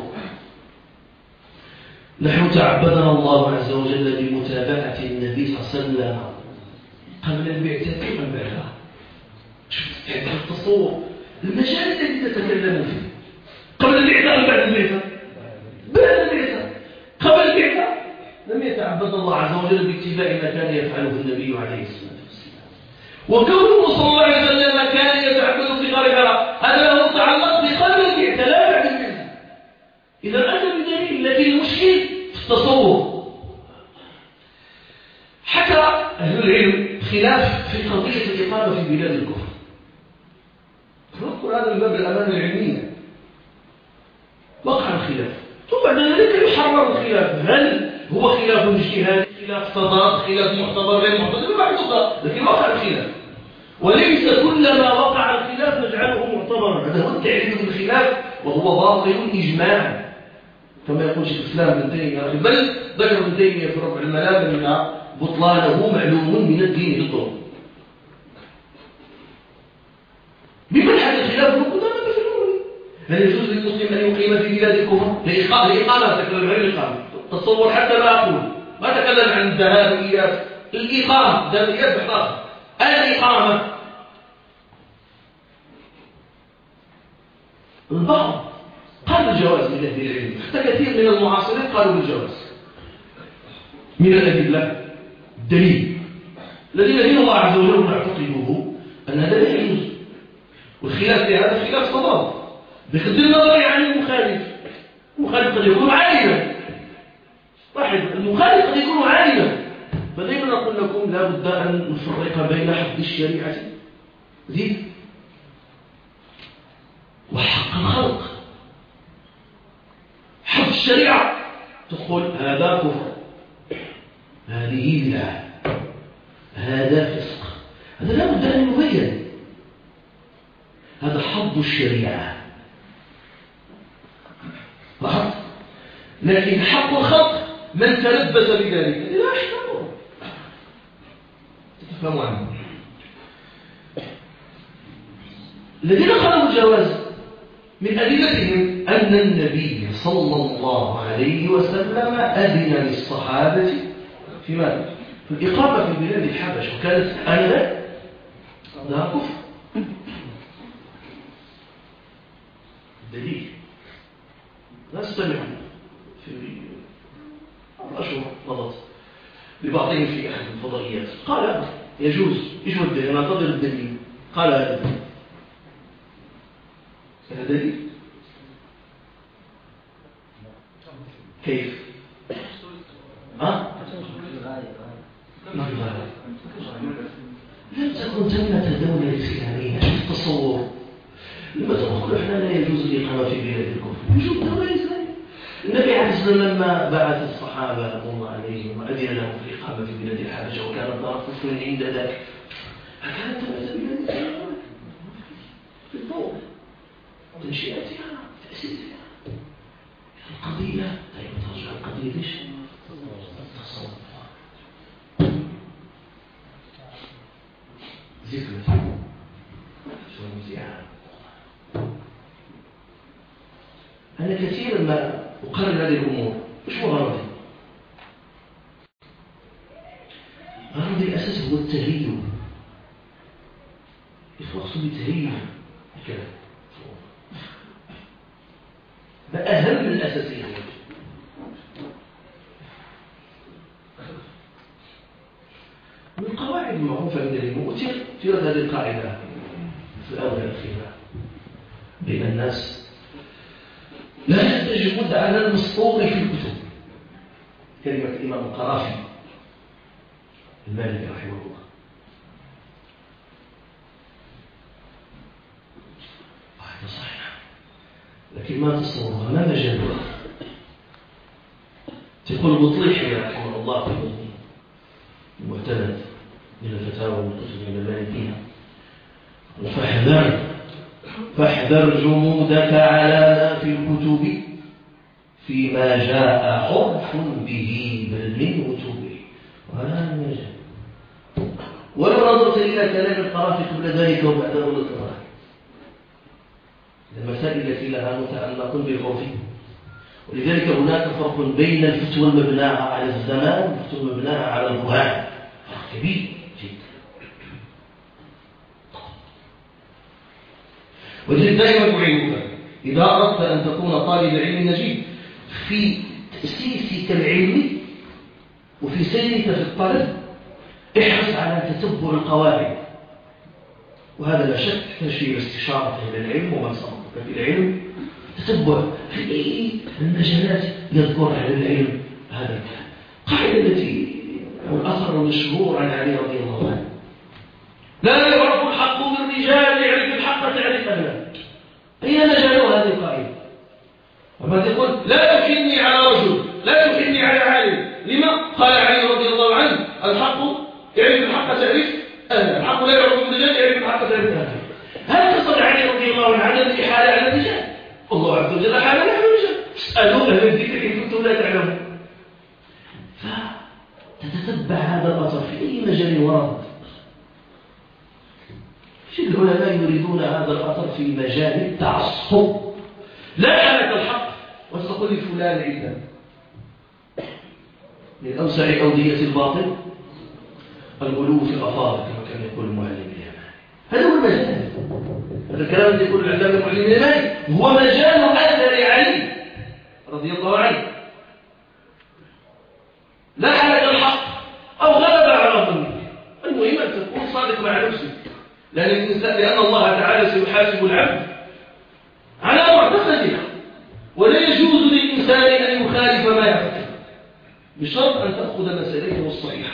نحن تعبدنا الله عز وجل بمتابعة النبي صلى الله عليه وسلم قبل البعثة ومن بعدها. هذا التصور المجال الذي تتكلم فيه قبل البعثة أم بعد البعثة؟ بعد البعثة. قبل البعثة لم يتعبد الله عز وجل باتباع ما كان يفعله النبي عليه الصلاة والسلام، وكونه صلى الله عليه وسلم كان يتعبد في غار حراء هذا له تعلق بقبل البعثة لا بعد البعثة. إذا أتى بدليل، لكن المشكل في التصور. حكى أهل العلم خلاف في قضية الإقامة في بلاد الكفر، نذكر هذا من باب الأمانة العلمية. وقع الخلاف ثم بعد ذلك يحرر الخلاف، هل هو خلاف اجتهادي، خلاف تضاد، خلاف معتبر غير معتبر، لكن وقع الخلاف، وليس كلما وقع الخلاف نجعله معتبرا. هذا هو التعريف بالخلاف، وهو باطل إجماعا كما يقول شيخ الإسلام ابن تيمية، بل ذكر ابن تيمية في رفع الملام أن بطلانه معلوم من الدين بالضبط. بمنحة الخلاف قدامنا في الأمور، هل يجوز للمسلم أن يقيم في بلاد الكفر لإقامة؟ تكلم عن الإقامة، تصور حتى ما أقول، ما تكلم عن الذهاب إلى الإقامة، ذهاب إلى بحراس الإقامة. البعض قال بالجواز من أهل العلم، حتى كثير من المعاصرين قالوا بالجواز، من الأدلة الدليل الذي دين الله عز وجل نعتقده أن هذا لا يجوز، والخلاف في هذا خلاف تضاد بغض النظر عن المخالف. المخالف قد يكون عالما، واحد المخالف قد يكون عالما، فدائما نقول لكم لا بد أن نفرق بين حفظ الشريعة زيد وحق الخلق. حفظ الشريعة تقول هذا كفر، هذه بدعة، هذا فسق، هذا لا بد أن يبين، هذا حفظ الشريعة. لاحظت؟ لكن حق الخلق من تلبس بذلك لا يحتمل. تفهموا عنه الذين قالوا الجواز من أدلتهم أن النبي صلى الله عليه وسلم أذن للصحابة في ماذا؟ في الإقامة في بلاد الحبش، وكانت آنذاك لها كفر. دليل لا استمع في أشهر مضت لبعضهم في أحد الفضائيات قال يجوز. إيش هو الدليل؟ ننتظر الدليل. قال هذا دليل كيف؟ لم تكن ثمة دولة إسلامية. شوف التصور، لما تقول احنا لا يجوز الإقامة في بلاد الكفر، يجوز دولة إسلامية. النبي عليه الصلاة والسلام لما بعث الصحابة رضي الله عليهم وأذن لهم في الإقامة في بلاد الحبشة وكانت دار كفر عند ذاك، أكانت ثمة بلاد الإسلام في الضوء تنشئتها تأسيسها القضية. طيب ترجع القضية ليش؟ التصور ذكرى شو مزيان. أنا كثيرا ما أقرر هذه الأمور. مش غرضي، غرضي الأساس هو التهيئ. يخلصوا بالتهيئ الكلام، ده أهم من الأساسية. من القواعد المعروفة عند المؤتر في هذه القاعدة في الأولى الأخيرة بين الناس: لا تجمد على المسطور في الكتب. كلمة الإمام القرافي المالكي رحمه الله. قاعدة صحيحة لكن ما تصورها، ما مجالها. تقول بطليحي رحمه الله في المعتمد من الفتاوى والكتب من المالكية: فاحذر جمودك على ما في الكتب فيما جاء عرف به بل من وتوبه. وهذا المجال. ولو نظرت إلى كلام القرافي قبل ذلك وبعده للقرافي، المسائل التي لها متعلق بالعرف. ولذلك هناك فرق بين الفتوى المبناة على الزمان والفتوى المبناة على البرهان، فرق كبير جدا. ولذلك دائما أعينك إذا أردت أن تكون طالب علم نجيب في تأسيسك العلمي وفي سيرك في الطلب، احرص على تتبع القواعد. وهذا لا شك تشير استشارة أهل العلم ومن سبقك في العلم، تتبع في أي المجالات يذكر أهل العلم هذا الكلام. قاعدة التي الأثر المشهور عن علي رضي الله عنه: لا يعرف الحق بالرجال، يعرف الحق تعرف أهله. أي مجال هذه القاعدة؟ وما تقول لا تحني على رجل، لا تحني على عالم. لما؟ قال علي رضي الله عنه: الحق يعرف الحق تعرف أهله، الحق لا يعرف بالرجال، يعرف الحق تعرف أهله. هل تصل علي رضي الله عنه عدم الإحالة على الرجال؟ الله عز وجل حال على الرجال. اسألوا أهل الذكر إن كنتم لا تعلمون. فتتتبع هذا الأثر في أي مجال ورد. العلماء يريدون هذا الأثر في مجال التعصب، لا حالة الحق وتقول لفلان عيدا من أوسع أودية الباطل الغلو في الأفاضل كما كان يقول المعلم اليماني. هذا هو المجال. هذا الكلام الذي يقول العلامة المعلم اليماني هو مجال أثر علي رضي الله عنه. لا حالة الإنسان، لأن الله تعالى سيحاسب العبد على معتقده، ولا يجوز للإنسان أن يخالف ما يعتقد بشرط أن تأخذ مسألته الصحيحة.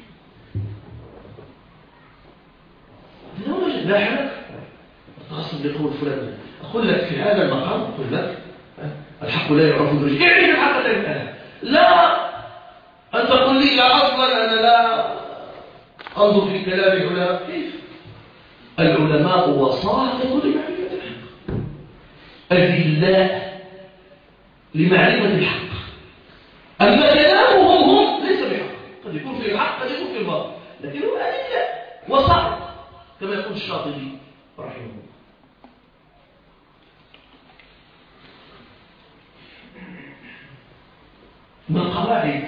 لا حلك أتصل بقول فلان، أقول لك في هذا المقام، أقول لك الحق لا يعرف الرجل، اعرف الحق لا يعرف. لا أن تقول لي لا، أصلا أنا لا أنظر في كلام العلماء. كيف؟ العلماء وساطة لمعرفة الحق، أدلاء لمعرفة الحق، أما كلامهم هم ليس بحق، قد يكون في الحق قد يكون في الباطل، لكن هو أدلاء وساطة كما يقول الشاطبي رحمه الله. من القواعد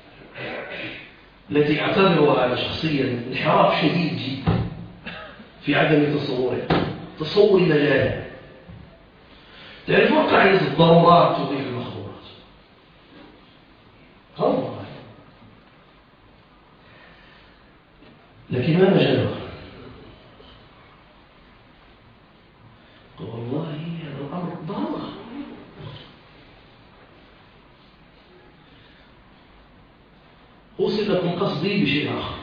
التي اعتبرها أنا شخصيا انحراف شديد جدا في عدم تصور مجالها. تعرفون قاعدة الضرورات تبيح المخدورات؟ والله، لكن ما مجالها؟ والله هذا الأمر ضرورة. أوصل لكم قصدي بشيء آخر.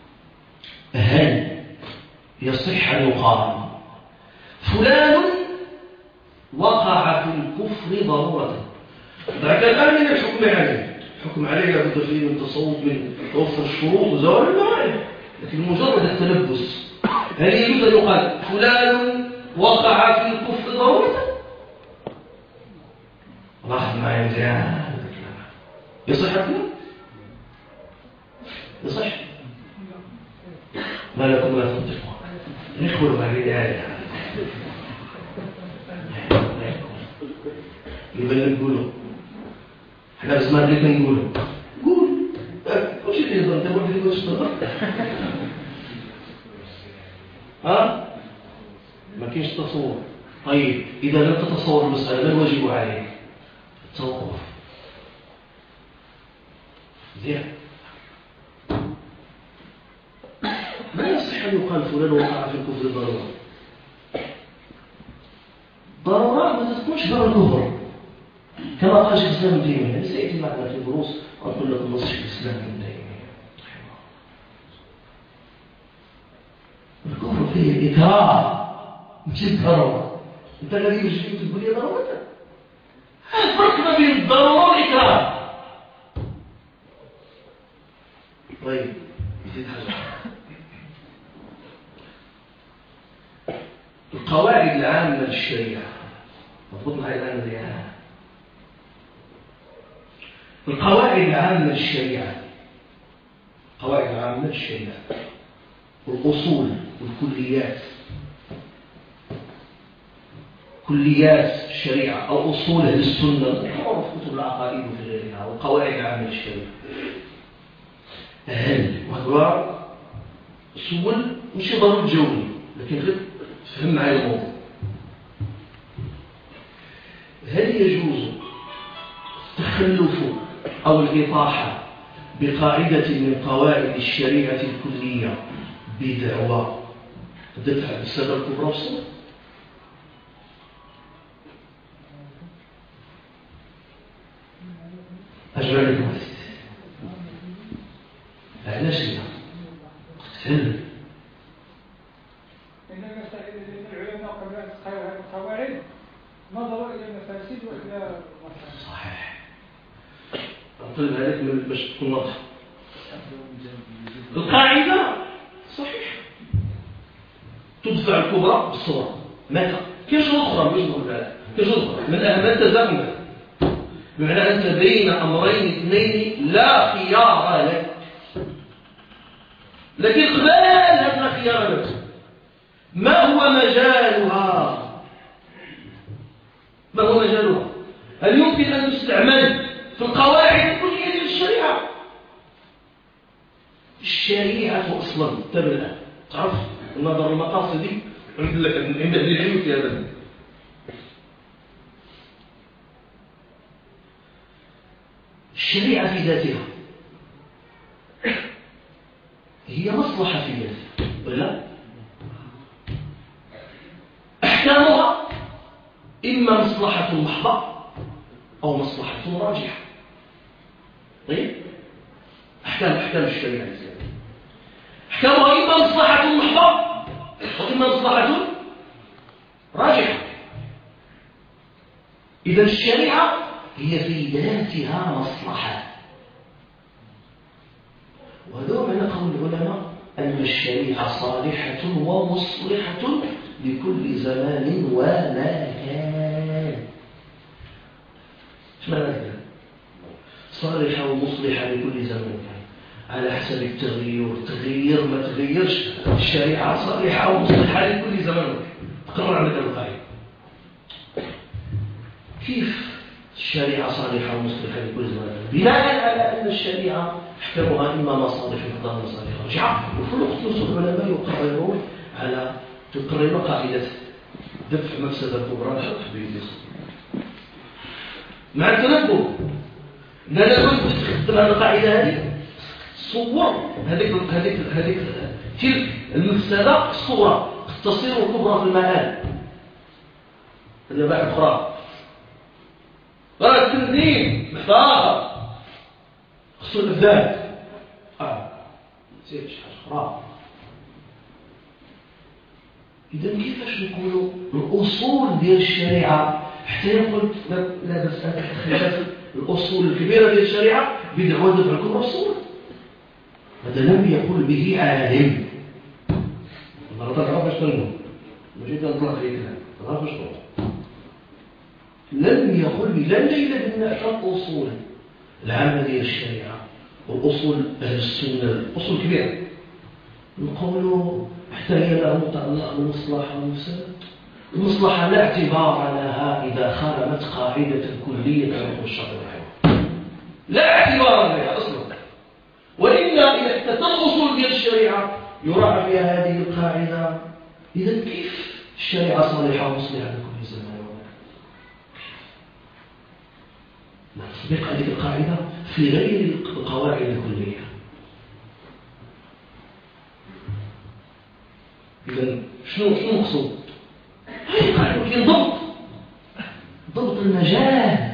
هل يصح أن يقال فلان وقع في الكفر ضرورة؟ ذاك الآن من الحكم عليه، الحكم عليه لابد فيه من تصوب، من توفر الشروط وزوال الموانع، لكن مجرد التلبس هل يجوز أن يقال فلان وقع في الكفر ضرورة؟ لاحظ معي مزيان، يصح الكلام؟ يصح؟ ما لكم لا تنطقون؟ ندخلوا مع الآية يبقى نقوله احنا بس ما نريد نقوله، قول وش اللي يضل انت وحدك وش تضل؟ ها؟ ما كاينش تصور. طيب اذا لم تتصور المسألة ما الواجب عليك؟ التوقف. زين، ما يصح أن يقال فلان وقع في الكفر ضرورة. ضرورة ما تكونش بر الكفر كما قال شيخ الإسلام ابن تيمية، سيأتي معنا في الدروس وأقول لكم نص شيخ الإسلام ابن تيمية. الكفر فيه الإكراه مش الضرورة. أنت الذي يجب تقول لي ضرورة؟ الفرق ما بين الضرورة والإكراه. طيب نسيت حاجة. القواعد العامة للشريعة مضبوط معي الآن زيها. القواعد العامة للشريعة، قواعد العامة للشريعة والأصول والكليات، كليات الشريعة أو أصول أهل السنة معروف كتب العقائد وفي غيرها، والقواعد العامة للشريعة. هل وهو أصول مش ضروري جوي، لكن غير فهم معي الموضوع. هل يجوز التخلف أو الإطاحة بقاعدة من قواعد الشريعة الكلية بدعوى الدفع بالسبب الكبرى والصغرى؟ أجمع لكم علاش لا تفهم؟ إنما العلماء قبل أن تقرأ هذه القواعد نظروا إلى المفاسد وإلى المصالح. صحيح. أطلب عليك من باش تكون واضحة. القاعدة صحيح تدفع الكبرى بالصغرى. متى؟ كاين شروط أخرى باش نقول لها. كاين شروط أخرى من أهمها التزامن، بمعنى أنت بين أمرين اثنين لا خيار لك، لكن قبل هذا خيار لك. ما هو مجالها؟ ما هو مجالها؟ هل يمكن أن تستعمل في القواعد الكلية للشريعة؟ الشريعة أصلا تبدأ تعرف النظر المقاصدي عند أهل العلم في هذا. الشريعة في ذاتها هي مصلحة في ذاتها ولا؟ إما مصلحة محضة أو مصلحة راجحة. طيب أحكام الشريعة الإسلامية أحكامها إما مصلحة محضة وإما مصلحة راجحة. إذا الشريعة هي في ذاتها مصلحة، وهذا معنى قول العلماء أن الشريعة صالحة ومصلحة لكل زمان ومكان. ايش معنى ذلك؟ صالحة ومصلحة لكل زمان ومكان على حسب التغيير. تغير ما تغيرش الشريعة صالحة ومصلحة لكل زمان ومكان. تقرر على هذا القاعدة. كيف الشريعة صالحة ومصلحة لكل زمان ومكان؟ بناء على أن الشريعة احكامها إما مصالح محضة ومصالح راجحة. وفي الوقت نفسه العلماء يقررون على تقرر قاعدة دفع مفسدة كبرى بيدس مع التنبه. إذا كنت تخدم هذه القاعدة هذه صور هذيك تلك المفسدة الصورة تصير كبرى في المآل هذا بعد أخرى. قال التنظيم محتاج خصوص الذات سير شحال أخرى. إذا كيفاش نقولوا الأصول ديال الشريعة حتى يقول لا بس أنت خلاف الأصول الكبيرة ديال الشريعة بدعوة دفع كل رسول، هذا لم يقل به عالم. مرة تعرف اش تنقول ماشي تنطلق في كلام تعرف اش تقول. لم يقل به لم يجد لنا الأصول العامة ديال الشريعة والأصول أهل السنة الأصول كبيرة نقولوا حتى هي لها متعلقة بالمصلحة والمفسدة. المصلحة لا اعتبار لها إذا خالفت قاعدة كلية في الشرع والحكمة، لا اعتبار لها أصلا. وإلا إذا احتفظ الأصول ديال الشريعة يراعى فيها هذه القاعدة. إذا كيف الشريعة صالحة ومصلحة لكل زمان ومكان؟ تطبيق هذه القاعدة في غير القواعد الكلية. إذا شنو المقصود؟ هذه القاعدة كاين ضبط المجال،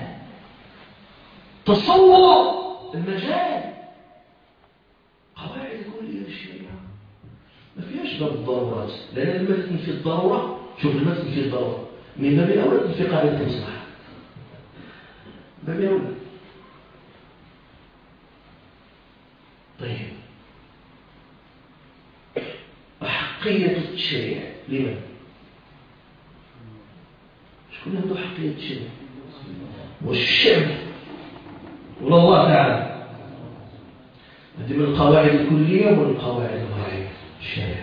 تصور المجال. قواعد كلية الشريعة ما فيهاش باب الضرورات، لأن لما تنفي الضرورة شوف لما تنفي الضرورة من باب الأولى تنفي قاعدة المصلحة باب الأولى. طيب أحقية التشريع لمن؟ شكون عنده حقية التشريع؟ والشعب ولا الله تعالى. هذه من القواعد الكلية ومن القواعد الفرعية الشريعة.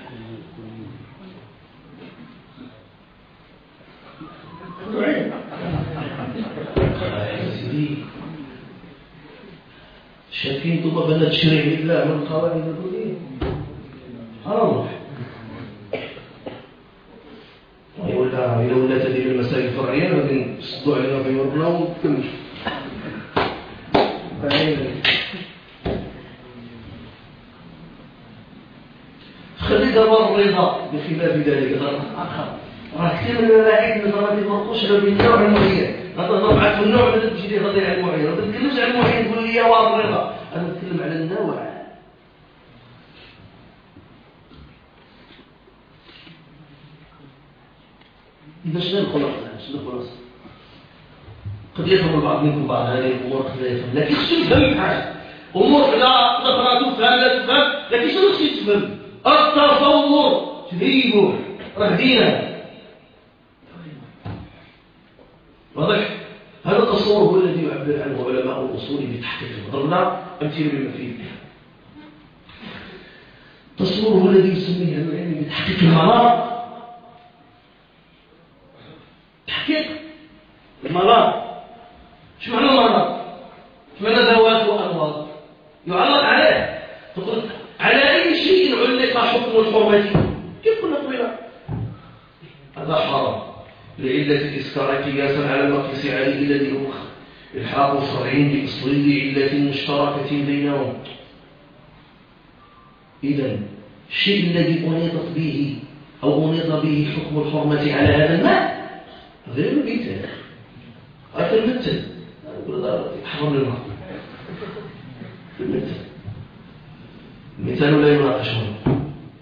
شاكين طبعا بأن التشريع لله من القواعد الكلية أروح إذا ولا تدير المسائل الفرعية لكن تصدوا علينا في ورقنا ونكمل خلي دابا الرضا بخلاف ذلك آخر. راه كثير من الملاعب ما تفرقوش على النوع المعين. نتهضر معك في النوع ما تمشي تهضر على المعين، ما تتكلمش على المعين تقول لي واه الرضا. أنا نتكلم على النوع. إذا شنو الخلاصة؟ قد يفهم البعض منكم بعض هذه الأمور قد لا يفهم، لكن خصو يفهم حاجة. أمور لا تفهم لا تفهم، لكن شنو خصو يتفهم؟ التصور تدريبه راه دينا واضح. هذا التصور هو الذي يعبر عنه علماء الأصول بتحقيق. ضربنا أمثلة بما فيه. التصور هو الذي يسميه العلم بتحقيق المنار. تحقيق المنار شو معنى المنار؟ شو معنى ذوات وأنواط؟ يعلق عليه تقول على أي شيء علق حكم الحرمة. كيف قلنا قبل هذا حرام لعلة الإسكار قياسا على المقيس عليه الذي هو إلحاق فرعين بأصل علة مشتركة بينهم. إذن الشيء الذي أنيطت به أو أنيط به حكم الحرمة على هذا الماء غير المثال أتمثل حرم الماء المثال لا يناقش هنا.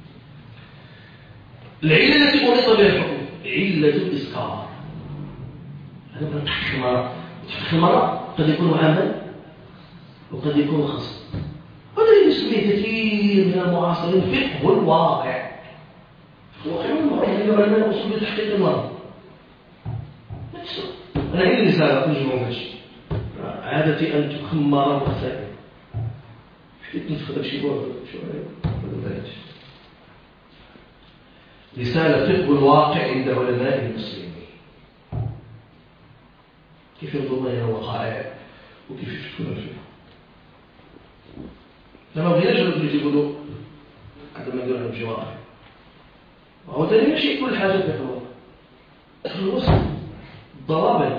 العلة التي أريد بها الحكم علة الإسكار. هذا من تحقيق المرأة. تحقيق المرأة قد يكون عاما وقد يكون خاصا. هذا يسميه كثير من المعاصرين فقه الواقع. الواقع المرأة هي علماء الأصول بتحقيق المرأة. أنا عندي رسالة تنجموا ماشي عادتي أن تخمر وقتها حيث نتخذ شيء بوضع رسالة فقه الواقع عند علماء المسلمين، كيف ينظرون إلى الوقائع وكيف يشكون فيها. لما بغيناش نجي يقولوا عندما يقولوا لهم شي واقع وهو تاني ماشي كل حاجة في الواقع الوسط الضوابط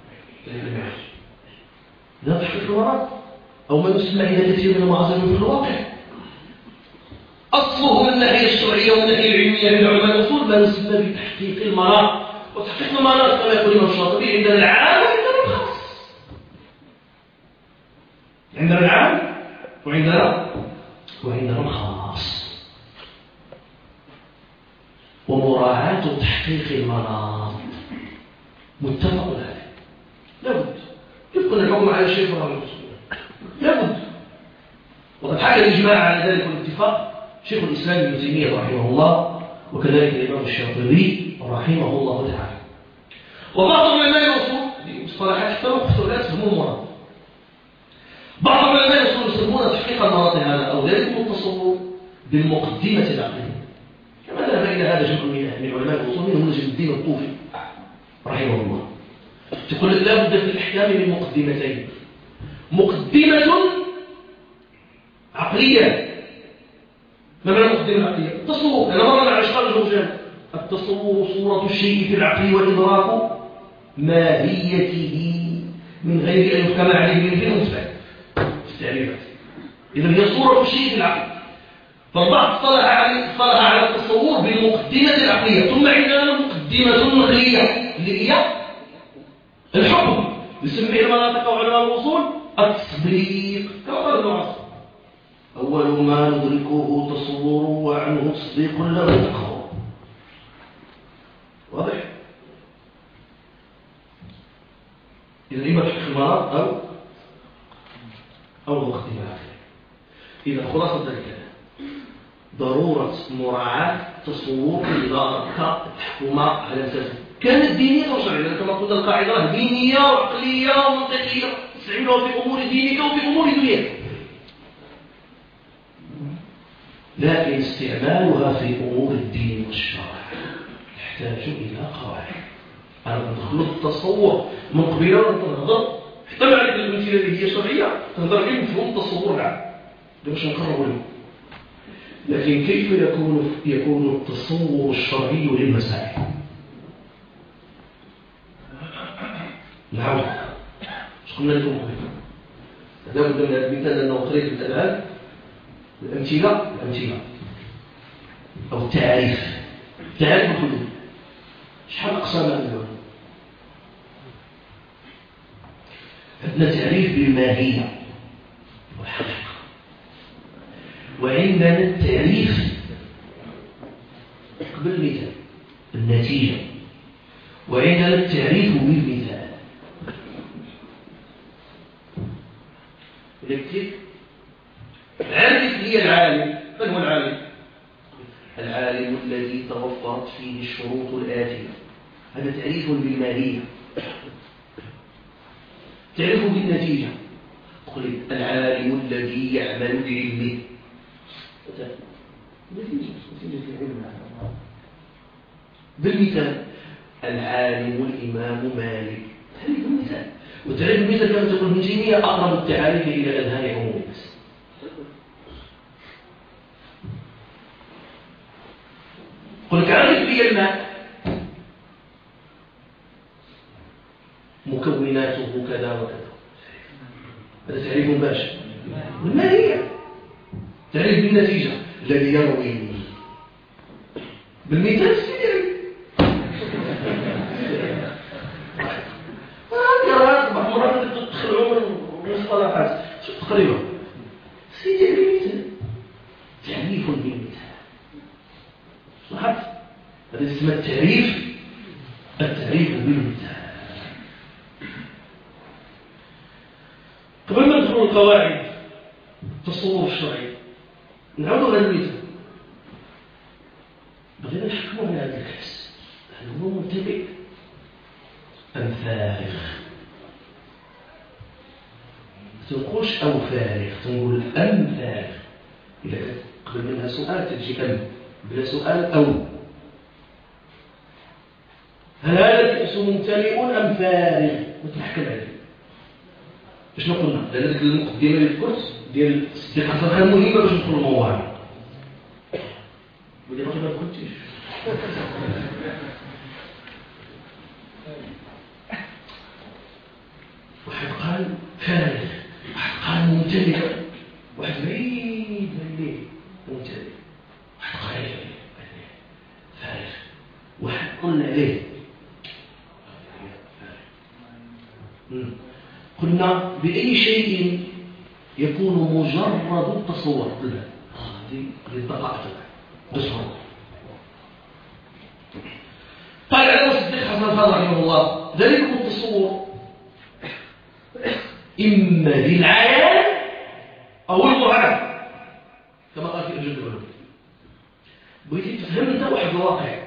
لا تحقيق المراد أو ما يسمى إلى كثير من المعاصرين في الواقع أصله من الناحية الشرعية والناحية العلمية للعلماء الأصول ما يسمى بتحقيق المراد. وتحقيق المراد كما يقول الإمام الشاطبي عندنا العام وعندنا الخاص. عندنا العام وعندنا الخاص. ومراعاة تحقيق المراد متفق عليه لابد. كيف قلنا الحكم على الشيء فهو لابد. وقد حكى الإجماع على ذلك والاتفاق شيخ الإسلام ابن تيمية رحمه الله وكذلك الإمام الشاطبي رحمه الله تعالى. وبعض علماء الأصول هذه مصطلحات حتى لو لا تفهمون المراد. بعض علماء الأصول يسمون تحقيق المراد هذا أو ذلك التصور بالمقدمة العقلية، كما ذهب إلى هذا جمع من علماء الأصول منهم نجم الدين الطوفي رحمه الله. تقول لا بد في الأحكام من مقدمتين، مقدمة عقلية. ما معنى المقدمة العقلية؟ التصور. أنا مرة على أشغال الجرجان التصور صورة الشيء في العقل وإدراك ماهيته من غير أن يحكم عليه من فين مستعد التعريفات. إذا هي صورة الشيء في العقل. فالبعض اصطلح على التصور بالمقدمة العقلية. ثم عندنا مقدمة نقلية اللي هي الحكم. يسميه المناطق وعلماء الوصول التصديق كما قال ابن عاصم أول ما ندركه تصور وعنه تصديق لا تقهر. واضح؟ إذا إما تحقيق المراد أو المقدمة العقلية. إذا خلاصة ذلك ضرورة مراعاة تصور إذا تحكم على أساس كانت دينية وشرعية كما قلنا القاعدة دينية وعقلية ومنطقية تستعملها في أمور دينك وفي أمور دنياك، لكن استعمالها في أمور الدين والشرع يحتاج إلى قواعد. أنا ندخل التصور من قبيلة ونتنهضر حتى مع الأمثلة اللي هي شرعية تنظر فيه مفهوم التصور العام باش نقربوا له. لكن كيف يكون التصور الشرعي للمسائل؟ نعم مش قلنا لكم هذا بد من المثال لأنه قريب الآن الأمثلة أو التعريف الحدود. شحال أقسام الأول؟ عندنا تعريف بالماهية والحقيقة، وعندنا التعريف بالمثال النتيجة، وعندنا التعريف بالمثال. ولكن العالم هي العالم. من هو العالم؟ العالم الذي توفرت فيه الشروط الآتية. هذا تعريف بالماهية. تعريف بالنتيجة قل العالم الذي يعمل بعلمه. بالمثال العالم الإمام مالك. تعريف بالمثال. وتعريف بالمثال كما تقول ابن تيمية أقرب التعاريف إلى أذهان عموم الناس. قل تعرف لي الماء مكوناته كذا وكذا. هذا تعريف مباشر. ما هي تعريف بالنتيجة الذي يروي بالمثال السيري طيبة سيدي بالمثال تعريف بالمثال لاحظت هذا اسمه التعريف بالمثال. قبل ما ندخل القواعد التصور الشرعي نعود على المثال. بغينا نحكموا على هذا الكأس هل هو ممتلئ أم فارغ؟ تنقولش أو فارغ، تنقول أم فارغ. إذا كان قبل منها سؤال تجي أم، بلا سؤال أو. هل هذا الكأس ممتلئ أم فارغ؟ نتحكم عليه. شنو قلنا؟ لأن ذلك المقدمة ديال الكرس ديال الصديق حسن خان مهمة باش ندخل المواضيع. ولي باقي ما دخلتيش. واحد قال فارغ، واحد قال ممتلئ، واحد بعيد من الليل ممتلئ، واحد قريب فارغ، واحد قلنا عليه قلنا بأي شيء يكون مجرد التصور. قلنا هذه الدقائق بصورة قال على الصديق حسن خان رحمه الله ذلك التصور إما للعيان أو القرآن كما قال في أجل العلوم. بغيتي تفهم أنت واحد الواقع،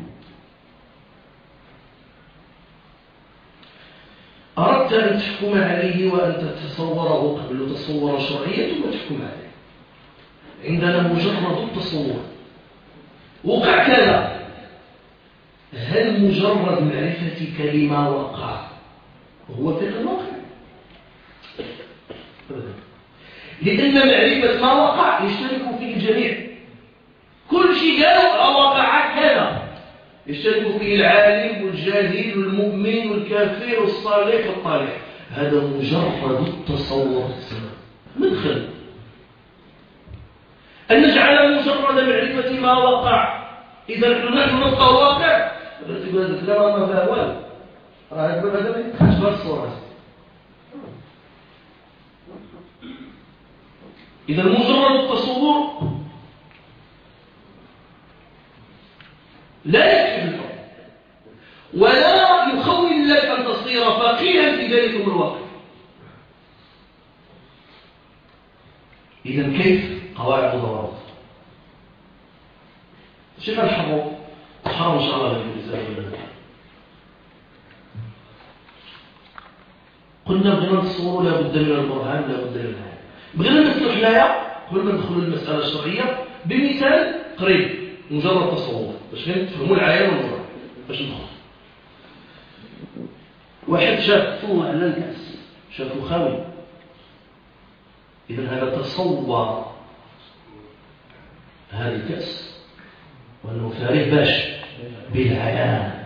أردت أن تحكم عليه وأن تتصوره قبل تصور شرعية ثم تحكم عليه. عندنا مجرد التصور وقع كذا، هل مجرد معرفتك لما وقع هو فعل الواقع؟ لأن معرفة ما وقع يشترك فيه الجميع. كل شيء قالوا وقع كذا يشترك فيه العالم والجاهل والمؤمن والكافر والصالح والطالح. هذا مجرد التصور مدخل. أن نجعل مجرد معرفة ما وقع إذا نحن نبقى الواقع تقول هذا الكلام ما فيها والو، هذا ما يتخش غير الصورة. إذا مجرد التصور لا يكفي الفرق ولا يخول لك أن تصير فقيها في ذلك الواقع. إذا كيف قواعد الضوابط؟ شيخ الحرم إن شاء الله في الرسالة. قلنا بغينا نتصور لا بد من البرهان لا بد من العلم. بغينا نفتح حنايا قبل ما ندخل المسألة الشرعية بمثال قريب مجرد تصور باش نفهموا العيان والبرهان باش ندخل. واحد شافه على الكأس شافه خاوي، إذا هذا تصور هذا الكأس وأنه فارغ باش بالعيان.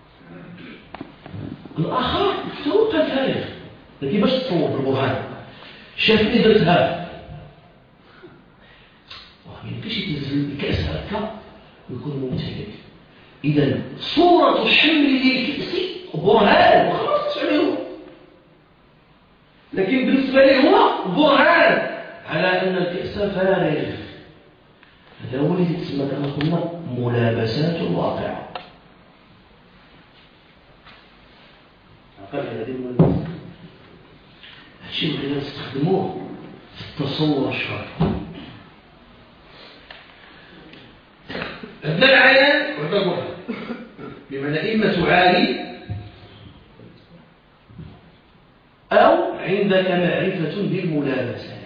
الآخر توقع فارغ لكن باش تصور بالبرهان شافني درت هذا يمكنش يتنزل الكأس هكا ويكون ممتلئ. إذا صورة حمل للكأس برهان وخلاص عليه، لكن بالنسبة لي هو برهان على أن الكأس فارغ. هذا هو الذي تسمى كما قلنا ملابسات الواقع. هذا الشيء اللي نستخدموه في التصور الشرعي. عندنا العيان وعندنا البرهان، بمعنى إما تعالي أو عندك معرفة بالملابسات.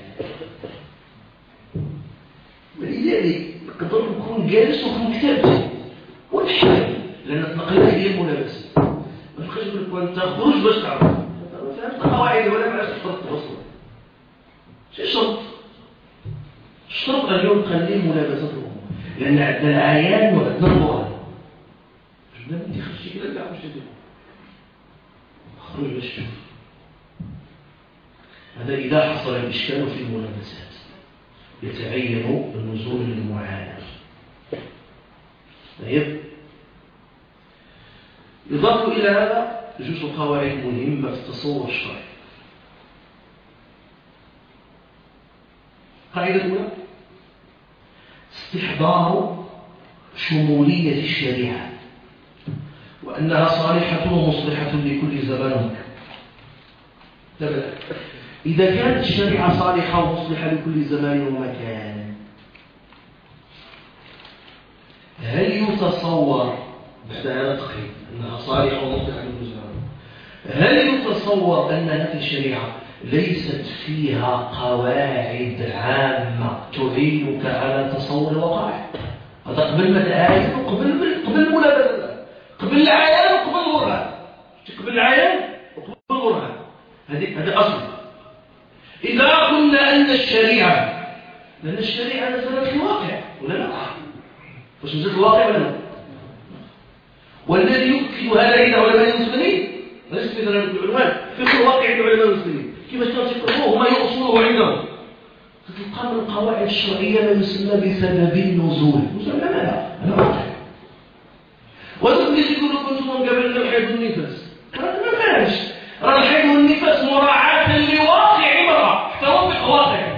ولذلك نقدر نكون جالس وفي كتابتي ونحكي لأن تنقلها هي الملابسات. ما تبقاش نقول لك وأنت خرج باش تعرف فهمت قواعد ولا معاش تفرق توصل. شي شرط الشرط أن ينقل لي ملابسات الأمور، لأن عندنا العيان وعندنا البرهان. جبنا بدي خرجي كذا كاع واش ندير خرج باش تشوف. هذا إذا حصل الإشكال في الملابسات يتعين النزول للمعالج. طيب يضاف إلى هذا جزء قواعد مهمة في التصور الشرعي. القاعدة الأولى استحضار شمولية الشريعة وأنها صالحة ومصلحة لكل زمان ومكان. إذا كانت الشريعة صالحة ومصلحة لكل زمان ومكان، هل يتصور بعد هذا التقييد أنها صالحة ومصلحة لكل زمان، هل يتصور أن هذه الشريعة ليست فيها قواعد عامة تعينك على تصور الوقائع؟ هذا قبل ما تعاين وقبل الملابسة، قبل العيان وقبل البرهان، قبل العيان وقبل البرهان. هذا أصل. إذا قلنا أن الشريعة، لأن الشريعة نزلت في الواقع ولا لا؟ واش نزلت في الواقع ولا لا؟ والذي يؤكد هذا عند علماء المسلمين ليس في ذلك العنوان فقه الواقع عند علماء المسلمين كيف تفقهوه ما يؤصله عندهم. تلقى من القواعد الشرعية ما يسمى بسبب النزول. لا هذا واقع. وزبدي يقولوا كنتم من قبل الحيض والنفاس، ما فاهمش راه الحيض والنفاس مراعاة لواقع امرأة، حتى هو فقه واقع،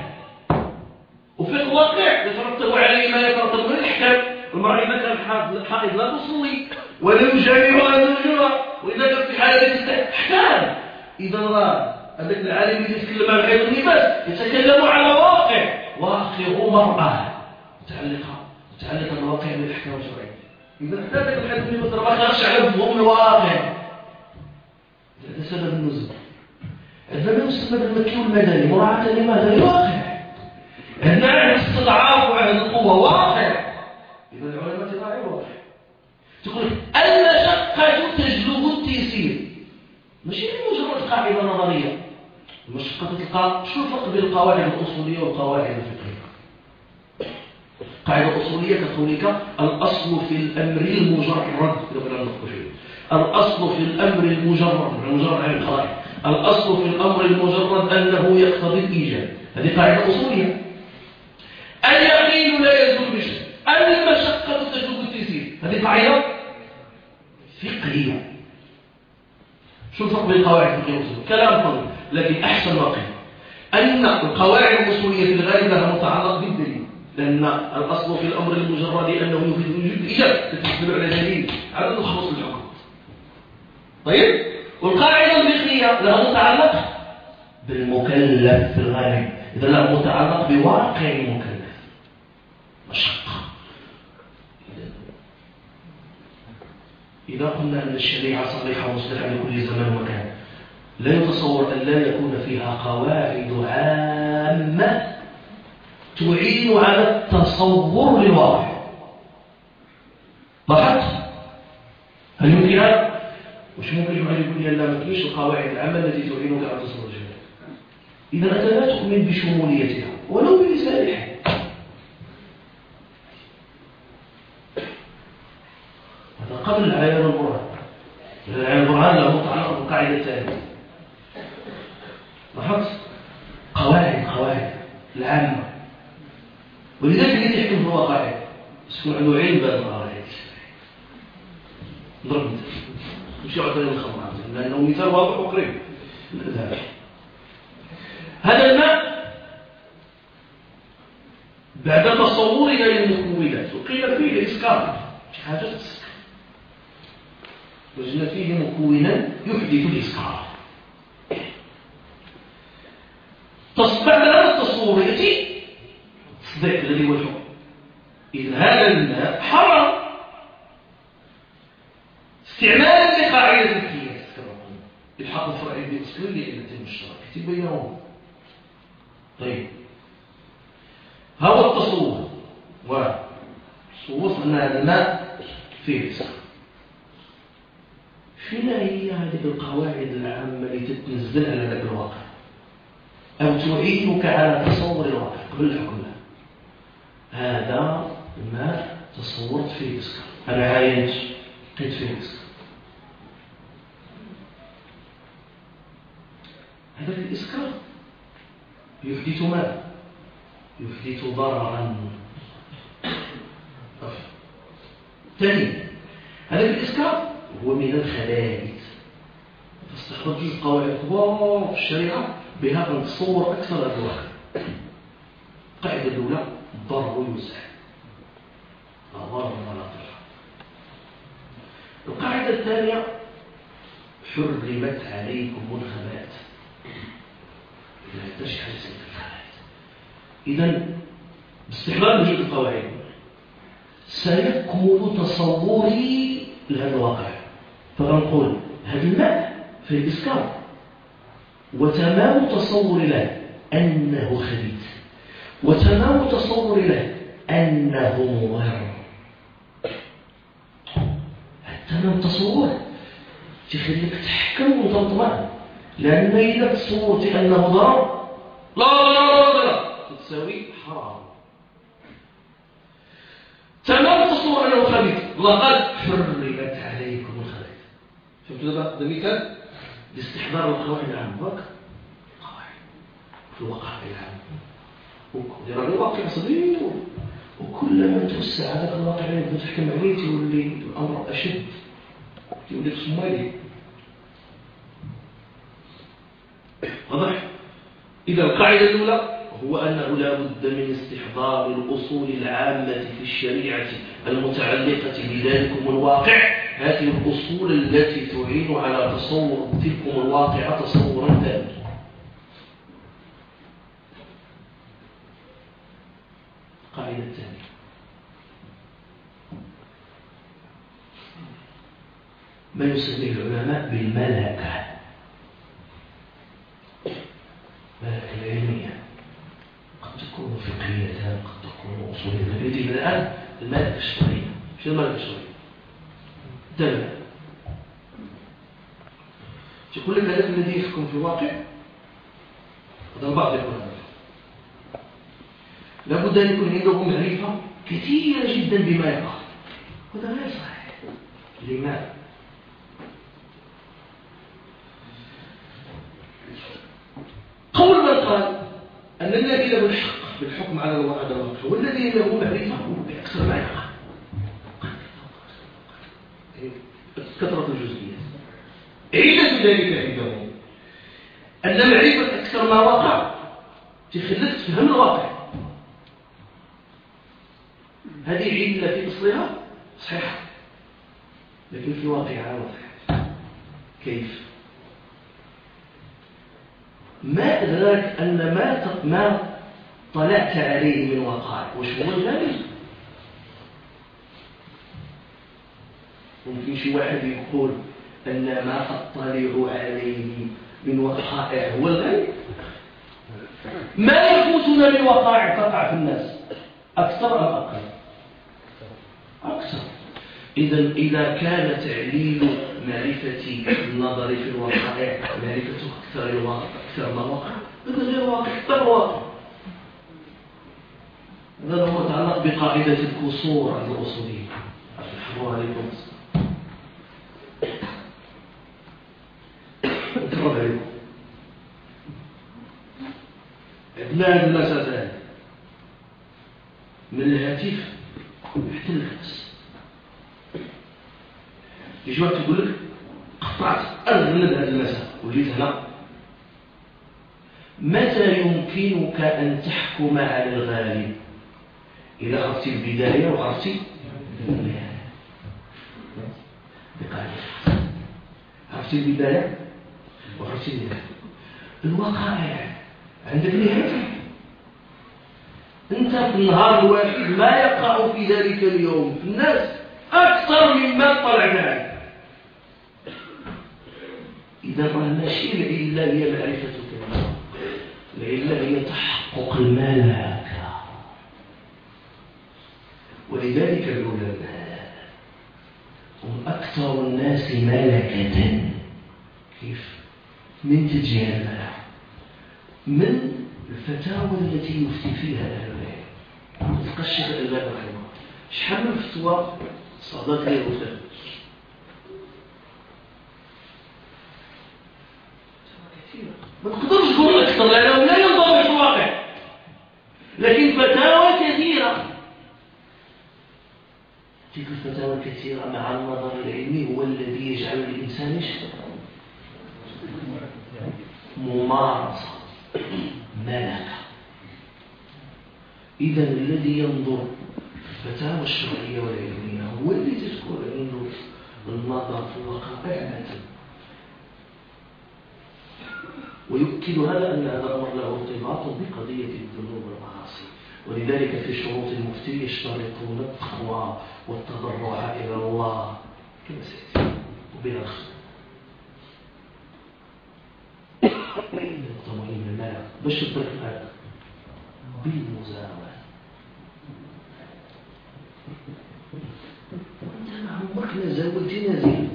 وفقه واقع يترتب عليه ما يترتب من الأحكام. المرأة إذا كانت حائض لا تصلي ولا يجامعها زوجها، وإذا كانت في حالة أحكام. إذا راه هذاك العالم اللي يتكلم عن الحيض والنفاس يتكلم على واقع مرأة متعلقة بالواقع من الأحكام الشرعية. إذا احتاجت الحيض والنفاس ما خرجش على مفهوم الواقع، هذا سبب النزول. عندما يسمى بالمكي والمدني مراعاة لماذا؟ للواقع. عندنا عهد استضعاف وعهد القوة واقع. إذا العلماء تراعي الواقع. تقول المشقة تجلب التيسير، ماشي مجرد قاعدة نظرية. المشقة تلقى شو الفرق بين القواعد الأصولية والقواعد الفقهية؟ قاعدة أصولية كقولك الأصل في الأمر المجرد، الأصل في الأمر المجرد عن القواعد، الأصل في الأمر المجرد أنه يقتضي الإيجاب. هذه قاعدة أصولية. اليقين لا يزول بشيء، المشقة تجلب التيسير، هذه قاعدة فقهية. شو الفرق بين القواعد الفقهية والأصولية؟ كلام طويل، لكن أحسن ما قيل أن القواعد الأصولية في الغالب لها متعلق بالدليل، لأن الأصل في الأمر المجرد أنه يفيد وجود الإيجاب، تتحمل على دليل على أنه خلص الحكم. طيب، والقاعدة الفقهية لها متعلق بالمكلف في الغالب، إذا لها متعلق بواقع المكلف. مشقة. إذا قلنا أن الشريعة صالحة ومصلحة لكل زمان ومكان، لا يتصور أن لا يكون فيها قواعد عامة تعين على التصور للواقع. لاحظت؟ هل يمكن هذا؟ وش ممكن يقول لي لا ما كاينش القواعد العامة التي تعينك على التصور الجميل؟ إذا أنت لا تؤمن بشموليتها ولو بلسانها. هذا قبل العيان والبرهان. العيان والبرهان له متعلق بالقاعدة الثانية. لاحظت؟ قواعد العامة. ولذلك اللي تحكم في الواقع يكون عنده علم بهذه القواعد. نضرب مثال مش يعطيني الخمر لأنه مثال واضح وقريب. هذا الماء بعد تصورنا للمكونات وقيل فيه الإسكار حاجة تسكر، وجدنا فيه مكونا يحدث الإسكار. بعد هذا التصور يأتي التصديق الذي هو الحكم. إذا هذا الماء حرام استعمالا لقاعدة القياس كما قلنا، الحق الفرعي بالأصل لعلة مشتركة بينهما. طيب، هذا التصور وصور أن هذا الماء فيه إسكار. شنو هي هذه القواعد العامة التي تنزل على ذاك الواقع أو تعينك على تصور الواقع قبل الحكم له؟ هذا الماء تصورت فيه إسكار، أنا عاينت لقيت فيه إسكار. هذا الإسكار يحدث ماذا؟ يحدث ضررا. ثاني، هذا الإسكار هو من الخبائث، فاستخرجت القواعد الكبار في الشريعة بها نتصور أكثر الواقع. القاعدة الأولى الضرر يوسع، لا ضرر ولا ضرر. القاعدة الثانية حرمت عليكم الخبائث، لا يحتاج حاجة اسمها الخبائث. إذا باستحضار هذه القواعد سيكمل تصوري لهذا الواقع، فغنقول هذا الماء في الإسكار، وتمام تصوري له أنه خبيث، وتمام تصوري له أنه مضر. تمام تصور تخليك تحكم وتطمئن، لأن إذا تصورت أنه ضرر لا تساوي حرام. تمام تصور أنه خبيث، لقد حرمت عليكم الخبائث. شفتوا هذا مثال لاستحضار القواعد العامة. قواعد في الواقع العام، ودير الواقع صغير، وكلما توسع هذا الواقع اللي تحكم عليه تولي الأمر أشد، تولي تصمالي. واضح؟ إذا القاعدة الأولى هو أنه لا بد من استحضار الأصول العامة في الشريعة المتعلقة بذلكم الواقع، هذه الأصول التي تعين على تصور تلكم الواقع تصورا ثابتا. القاعدة الثانية ما يسميه العلماء بالملكة، ملكة العلمية، قد تكون فقهية قد تكون أصولية. نريد الآن الملكة الشرعية. شو الملكة الشرعية؟ دلالة يقول لك هذا الذي يحكم في الواقع، هذا البعض يقول هذا لابد أن يكون عنده معرفة كثيرة جدا بما يقع، وهذا غير صحيح. لماذا؟ قول من قال أن الذي له الحق بالحكم على الواقع هو الذي له معرفة بأكثر ما يقع، كثرة الجزئيات. علة ذلك عندهم أن معرفة أكثر ما وقع تخليك تفهم الواقع. هذه علة في أصلها صحيحة، لكن في واقعها واضحة. كيف؟ ما أدراك أن ما طلعت عليه من وقائع وش هو الغالب؟ ممكن شي واحد يقول أن ما أطلع عليه من وقائع هو الغالب. ما يفوتنا من وقائع تقع في الناس أكثر أم أقل؟ أكثر. إذا كان تعليل معرفة النظر في الوقائع معرفة أكثر ما وقع، هذا غير واقع، غير واقع. هذا هو يتعلق بقاعدة الكسور عند الأصوليين. الحمد عليكم. نقرب عليكم. عندنا هذه المسافة من الهاتف حتى الكاس. يجي واحد يقول لك قطعت أنا من هذه المسافة وجيت هنا. متى يمكنك أن تحكم على الغالب؟ إذا عرفتي البداية وعرفتي النهاية. بقاعدة عرفتي البداية وعرفتي النهاية. الوقائع عندك نهاية. أنت في النهار الواحد ما يقع في ذلك اليوم في الناس أكثر مما طلعنا عليه. إذا ماشي العلة هي معرفتك، العلة هي تحقق الملكة. ولذلك العلماء هم أكثر الناس ملكة. كيف؟ من تجاه الملكة، من الفتاوى التي يفتي فيها أهل العلم. تلقى الشيخ الألباني رحمه الله شحال من فتوى صادت ليه وثبت. ما تقدرش تقول أكثر لأنه لا ينضبط الواقع، لكن فتاوى كثيرة. تلك الفتاوى الكثيرة مع النظر العلمي هو الذي يجعل الإنسان ممارسة ملكة. إذا الذي ينظر الفتاوى الشرعية والعلمية هو اللي تذكر عنده النظر في الوقائع عادة، ويؤكد هذا أن هذا الأمر له ارتباط بقضية الذنوب والمعاصي. ولذلك في شروط المفتي يشترطون التقوى والتضرع إلى الله كما سيأتي وبلا الخير. نقطة مهمة باش تدرك هذا بالمزاولة. أنت مع عمرك نزاولتي نازل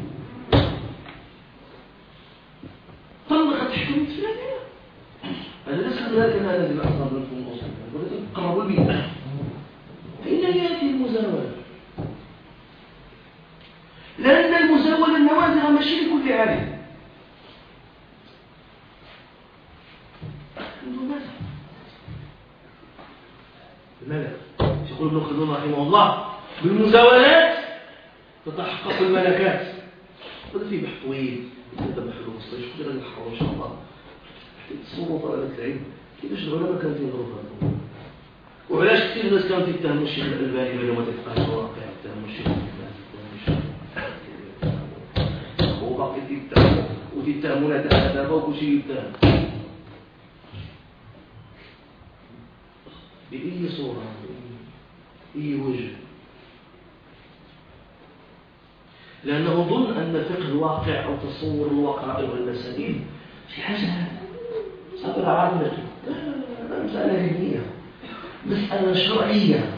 طلقت حكم فلانية، أنا لست ذلك أن هذا الأحضر منكم أصلا ولكن قربوا البيت. فإن يأتي المزاولة، لأن المزاولة النوازع ماشي لكل عالم. الملك يقول ابن خلدون رحمه الله بالمزاولات تتحقق الملكات. هذا في بحث طويل هذا بحث مستشفى كثير نحاول ان شاء الله تصوروا طلبة العلم كيفاش العلماء كانوا ينظروا في هذا الامر، وعلاش كثير الناس كانوا يتهموا الشيخ الألباني بما تفقه الواقع، يتهموا الشيخ الألباني هو باقي يتهم ويتهمون هذا وكل شيء يتهم بأي صورة بأي وجه، لأنه ظن أن فقه الواقع أو تصور الوقائع والمسائل في حاجة مسألة عامة، لا مسألة علمية، مسألة شرعية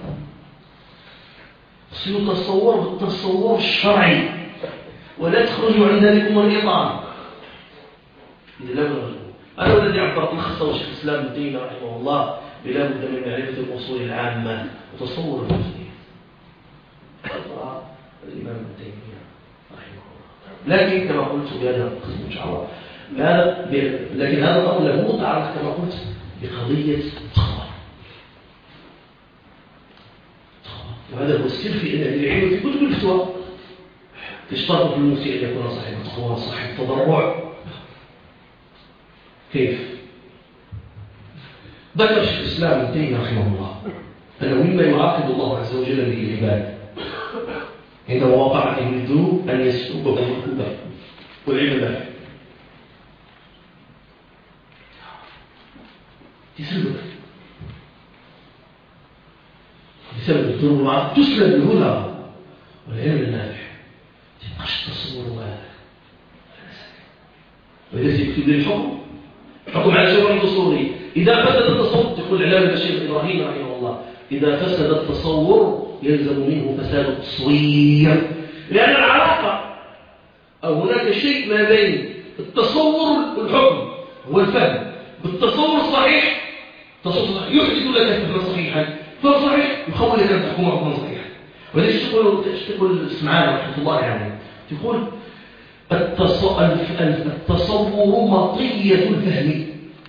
سيتصور بالتصور الشرعي ولا تخرج عن ذلك الإطار. إذا لا بد أنا الذي عبرت الخصة وشيخ الإسلام ابن تيمية رحمه الله بلا بد من معرفة الأصول العامة وتصور المسلمين. الإمام ابن تيمية رحمه الله، لكن كما قلت بهذا القسم إن شاء الله لكن هذا الأمر له متعلق كما قلت بقضية التقوى، وهذا هو السر في أن العلم في كتب الفتوى يشترط في المفتي أن يكون صاحب التقوى صاحب التضرع. كيف؟ ذكر شيخ الإسلام ابن تيمية رحمه الله أنه مما يعاقب الله عز وجل به العباد عندما وقعتهم الذنوب أن يسلبهم الكبر والعلم به بسبب الذنوب والمعاصي تسلب الهدى والعلم النافع. تبقاش تصور هذا ولذلك يكتب للحكم حكم على شيء تصوري. إذا فسد التصور تقول العلامة الشيخ إبراهيم رحمه الله إذا فسد التصور يلزم منه فساد التصوير، لأن العلاقة أو هناك شيء ما بين التصور والحكم هو الفهم. بالتصور الصحيح يحدث لك فهما صحيحا، فالصحيح يخول لك أن تحكم حكما صحيحا. وليش تقول اسمعان رحمة الله عليه تقول التصور مطية الفهم،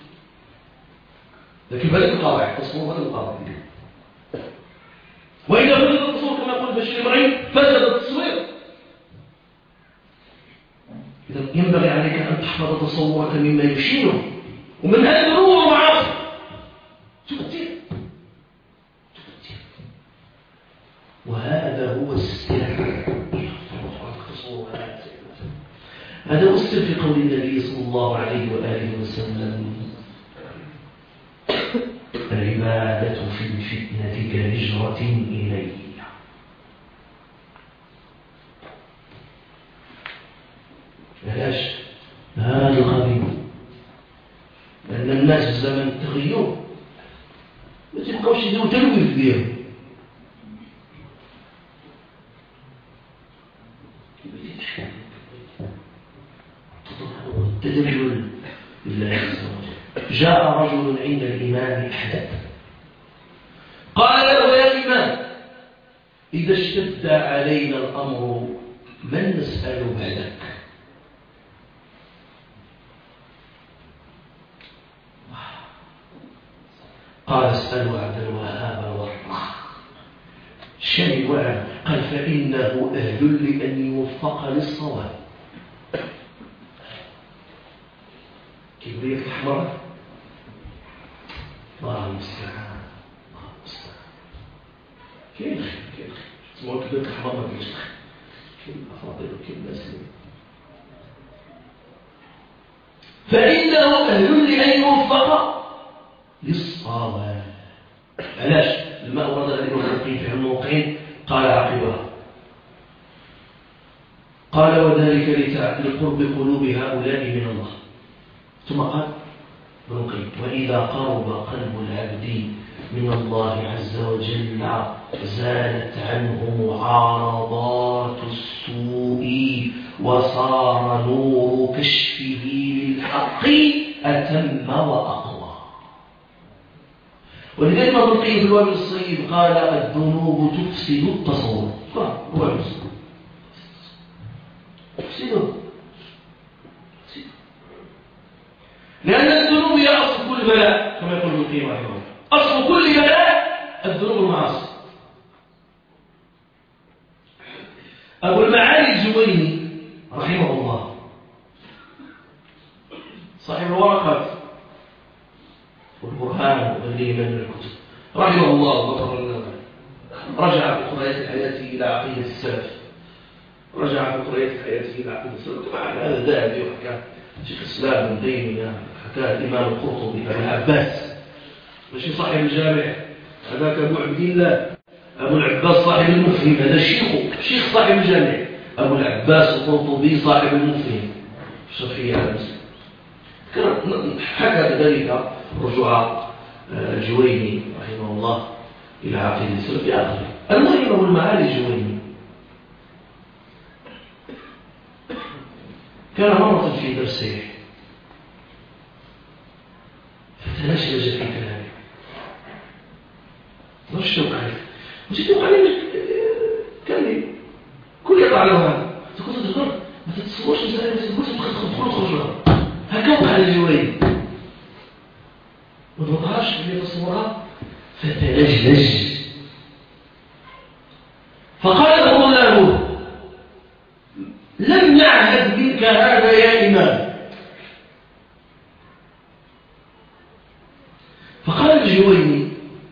لكن بلد القواعد التصور بلد القواعد. وإذا فسد التصور كما يقول بشير إبراهيم فسد التصوير. إذا ينبغي عليك أن تحفظ تصورك مما يشيره ومن هذا الذنوب والمعاصي تؤثر. وهذا هو السر. هذا هو السر في قول النبي صلى الله عليه وآله وسلم العبادة في الفتنة كهجرة إلي. علاش؟ هذا الغريب لأن الناس في زمن التغير ما تبقاوش يديروا تلويث ديالهم. التدلل بالله عز وجل. جاء رجل عند الإمام أحمد قال له يا إمام إذا اشتد علينا الأمر من نسأل بعدك؟ قال اسألوا عبد الوهاب الورقة. شنو وعد؟ قال فإنه أهل لأن يوفق للصواب. كبرية الحمراء الله المستعان. كاين خير اسمه كبير الحمام ما كاينش خير كاين أفاضل وكاين ناس فإنه أهل لأن يوفق للصواب. علاش؟ الماء ورد الذين يقين فيها الموقعين قال عقبها قال وذلك لقرب قلوب هؤلاء من الله. ثم قال ابن القيم وإذا قرب قلب العبد من الله عز وجل زالت عنه معارضات السوء وصار نور كشفه للحق أتم وأقوى. ولذلك ابن القيم في الوابل الصيب قال الذنوب تفسد التصور. هو تفسده لأن الذنوب هي أصل كل بلاء كما يقول ابن القيم رحمه الله. أصل كل بلاء الذنوب والمعاصي. أبو المعالي الجويني رحمه الله صاحب الورقات والبرهان وغيره من الكتب رحمه الله وغفر له رجع في قراءة حياته إلى عقيدة السلف. رجع في قراءة حياته إلى عقيدة السلف. طبعا هذا ذهبي وحكى شيخ الإسلام ابن تيمية حكاه الإمام القرطبي أبو العباس ماشي صاحب الجامع هذاك أبو عبد الله أبو العباس صاحب المفهم هذا شيخ صاحب الجامع أبو العباس القرطبي صاحب المفهم الشافعي على مسلم. حكى ذلك رجوع الجويني رحمه الله إلى عقيدة السلف في آخره. المهم أبو المعالي الجويني كان مرة في درسه فتنشج في كلامه نشتوك عليه وشتوك عليه كان لي كل يطلع له هذا تقول تقول ما تتصورش مسألة تقول تخرج هكا وقع الجوين ما تظهرش اللي تصورها فتلجلج فقال له الله لم نعهد منك هذا يا إمام. فقال الجويني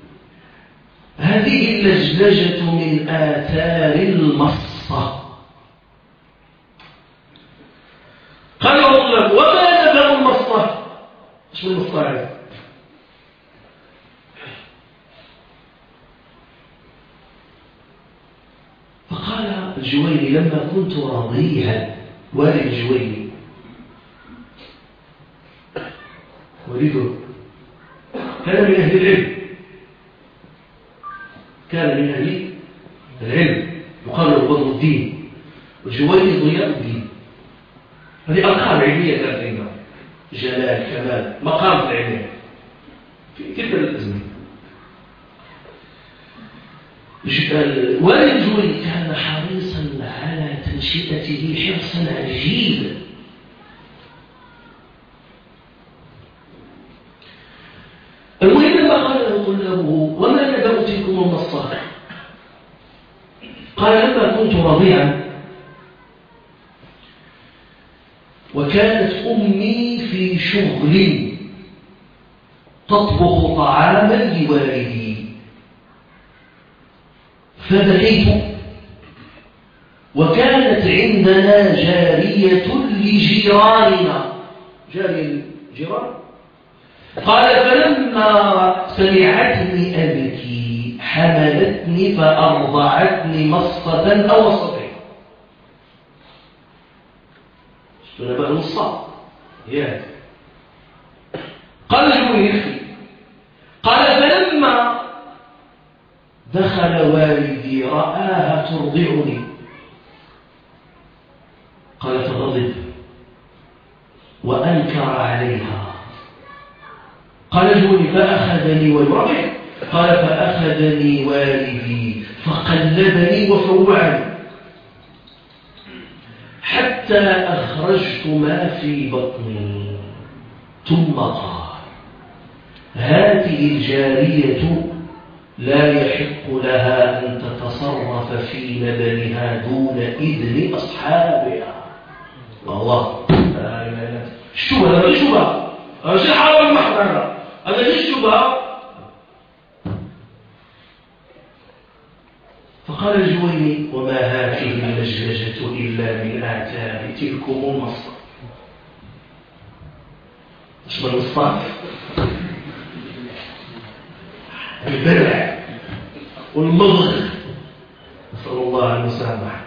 هذه اللجلجة من آثار المصة. قال الله وما نبأ المصة؟ ايش من المصة هذا؟ فقال الجويني لما كنت رضيعا والد الجويني والده كان من أهل العلم يقال له بدر الدين والجويني ضياء الدين. هذه ألقاب علمية كانت عندنا جلال كمال مقام العلمية في تلك الأزمنة. والد الجويني كان حريصا على تنشئته حرصا عجيبا. المهم لما قال له طلابه وما نبأ تلكم المصة؟ قال لما كنت رضيعا وكانت أمي في شغل تطبخ طعاما لوالدي فبكيت وكانت عندنا جارية لجيراننا جيران. قال فلما سمعتني أبكي حملتني فأرضعتني مصة أو مصتين. شفتنا بقى نصا يا قال له يحكي قال فلما دخل والدي رآها ترضعني قال فغضب وأنكر عليها. قال جوني فأخذني والربع قال فأخذني والدي فقلبني وفوعني حتى أخرجت ما في بطني ثم قال هذه الجارية لا يحق لها أن تتصرف في لبنها دون إذن أصحابها. الله لا إله إلا الله. الشبهة هذا الشبهة هذا شيء حرام محضر هذا شيء الشبهة. فقال الجويني: وما هذه اللجلجة إلا من آثار تلكم المصطف. اسم المصطف البلع والمضغ، نسأل الله المسامحة.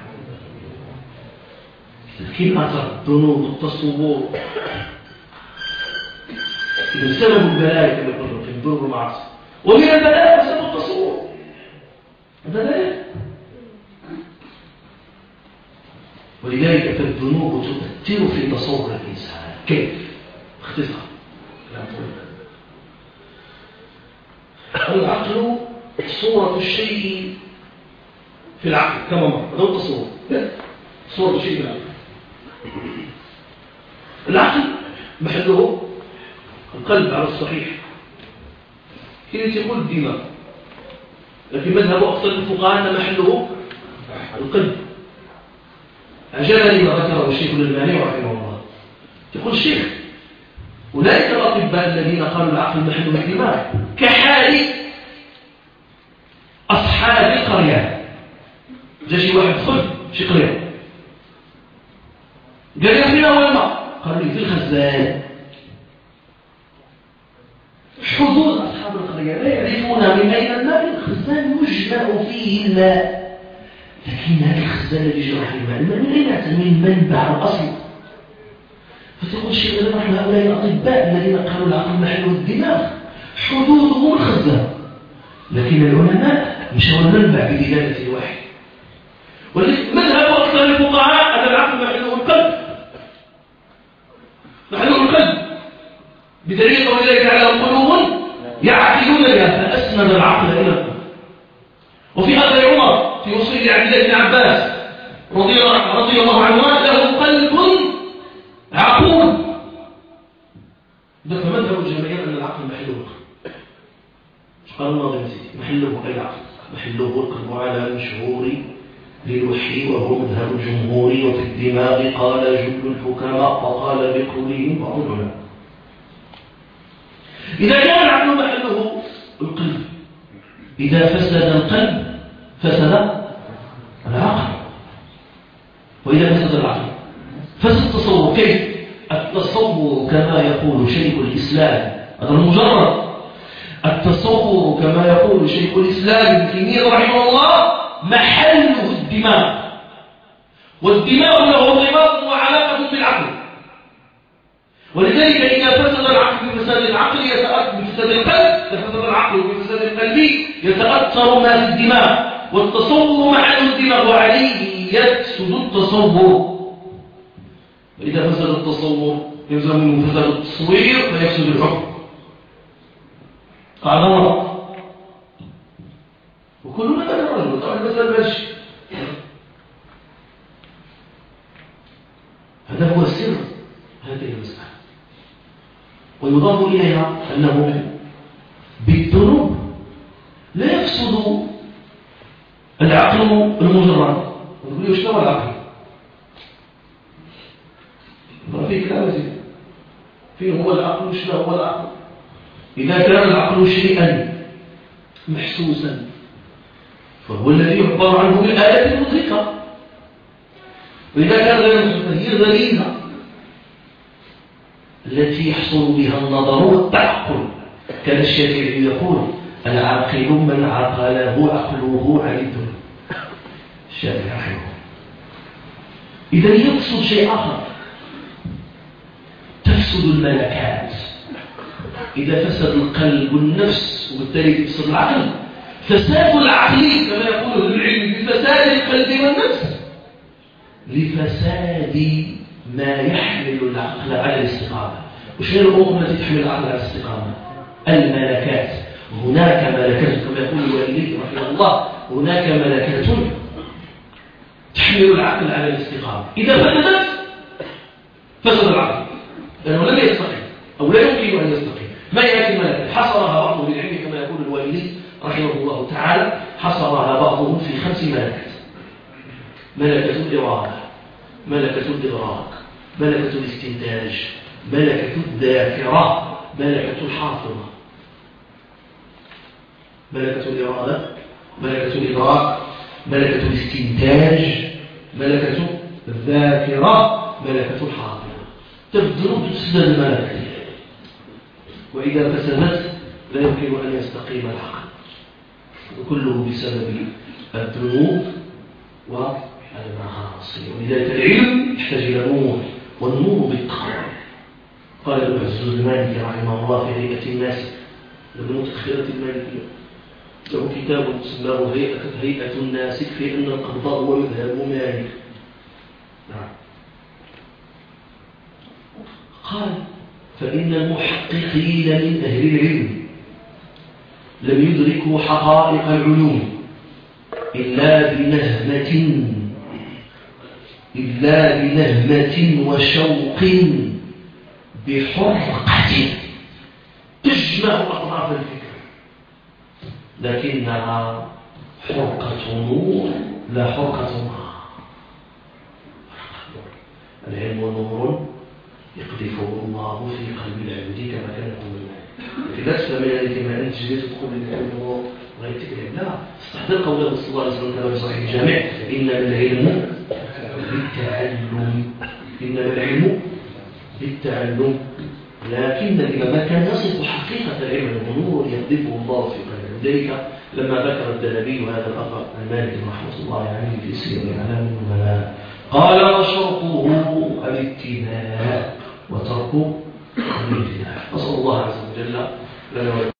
لكن أثر الذنوب والتصور إذا سبب البلاء كما يقولون في الذنوب والمعاصي، ومن البلاء سبب التصور. البلاء ولذلك فالذنوب تؤثر في تصور الإنسان. كيف؟ اختصار كلام طويل. العقل صورة الشيء في العقل كما مر، هذا التصور، صورة الشيء في العقل. العقل محله القلب على الصحيح، كيف يقول الدماغ، لكن مذهب أكثر الفقهاء أن محله القلب. أعجبني ما ذكره الشيخ الألباني رحمه الله. يقول الشيخ: أولئك الأطباء الذين قالوا العقل محله الدماغ كحال أصحاب القرية. جاء شي واحد دخل شي قرية، قال لي: فين هو الماء؟ قالوا لي: في الخزان. حدود أصحاب القرية لا يعرفون من أين الماء. الخزان يجمع فيه الماء، لكن هذا الخزان الذي يجمع فيه الماء من أين يأتي؟ من منبع الأصل. فتقول الشيخ: نحن هؤلاء الأطباء الذين قالوا العقل محله الدماغ حدودهم الخزان، لكن العلماء مشوا المنبع بدلالة الوحي. مذهب أكثر الفقهاء أن العقل محله القلب، محله القلب، بدليل قول الله تعالى: قلوب يعقلون بها، فأسند العقل إلى القلب. وفي هذا عمر في وصيه عبد الله بن عباس رضي الله عنهما: له قلب عقول. فمذهب الجماهير أن العقل محله القلب. قال الناظم: محله أي عقل؟ محله القلب على المشهور للوحي، وهو مذهب الجمهور. وفي الدماغ قال جل الحكماء، وقال بقولهم بعض العلماء. إذا كان العقل محله القلب، إذا فسد القلب فسد العقل، وإذا فسد العقل فسد التصور. كيف؟ التصور كما يقول شيخ الإسلام، هذا المجرد التصور كما يقول شيخ الإسلام ابن تيمية رحمه الله محله الدماغ، والدماغ له رباط وعلاقة بالعقل. ولذلك إذا فسد العقل بفساد العقل بفساد القلب، فسد العقل بفساد القلب يتأثر ما في الدماغ، والتصور محل الدماغ، وعليه يفسد التصور. وإذا فسد التصور يلزم منه فساد التصوير، فيفسد الحكم. قال الله: وكلنا نترجم. طبعا المسألة ماشي، هذا هو السر هذه المسألة. ويضاف إليها أنه بالذنوب لا يفسد العقل المجرد. تقول لي: وش هو العقل؟ في كلام زين فيه هو العقل. وش هو العقل؟ إذا كان العقل شيئا محسوسا فهو الذي يعبر عنه بالآيات المدركة، وإذا كان غير محسوسا هي الغريزة التي يحصل بها النظر والتعقل. كان الشافعي يقول: العاقل من عقله عقله عن الذنوب. الشافعي رحمه الله. إذا يقصد شيء آخر، تفسد الملكات. إذا فسد القلب والنفس وبالتالي تفسد العقل، فساد العقل كما يقول العلم بفساد القلب والنفس لفساد ما يحمل العقل على الاستقامة. وش هي الأمور التي تحمل العقل على الاستقامة؟ الملكات. هناك ملكات كما يقول الوالدي رحمه الله: هناك ملكات تحمل العقل على الاستقامة. إذا فسدت فسد العقل، لأنه لم يستقيم أو لا يمكن أن يستقيم. ما يأتي ملكات حصرها بعض العلم كما يقول الوالدي رحمه الله تعالى، حصرها بعضهم في 5 ملكات: ملكة الإرادة، ملكة الإدراك، ملكة الاستنتاج، ملكة الذاكرة، ملكة الحافظة. ملكة الإرادة، ملكة الإدراك، ملكة الاستنتاج، ملكة الذاكرة، ملكة الحاضرة. تبدل تسدد الملكة، وإذا فسدت لا يمكن أن يستقيم العقل، وكله بسبب الذنوب والمعاصي. ولذلك العلم يحتاج إلى نور، والنور بالتقوى. قال ابن عزوز المالكي رحمه الله في هيئة الناس للمتأخرة المالكية، له كتاب اسمه هيئة الناسك في أن القبضاء هو مذهب مالك. نعم. قال فإن المحققين من أهل العلم لم يدركوا حقائق العلوم إلا بنهمة وشوق بحرقة تجمع أطراف الفكر، لكنها حرقة نور لا حرقة نار. العلم نور يقذفه الله في قلب العبد كما كان يقول الملك. لكن لا تفهم من هذه ما أنت جيت تدخل للعلم وغير تكلم، لا، استحضر قوله صلى الله عليه وسلم كما في صحيح الجامع: إنما العلم بالتعلم، إنما العلم بالتعلم. لكن الإمام كان يصف حقيقة العلم ونور يقذفه الله في قلبه. ذلك لما ذكر الذهبي هذا الأثر عن مالك رحمه الله عليه في سير أعلام النبلاء قال: وشرطه الاتباع وترك الامتناع. نسأل الله عز وجل لنا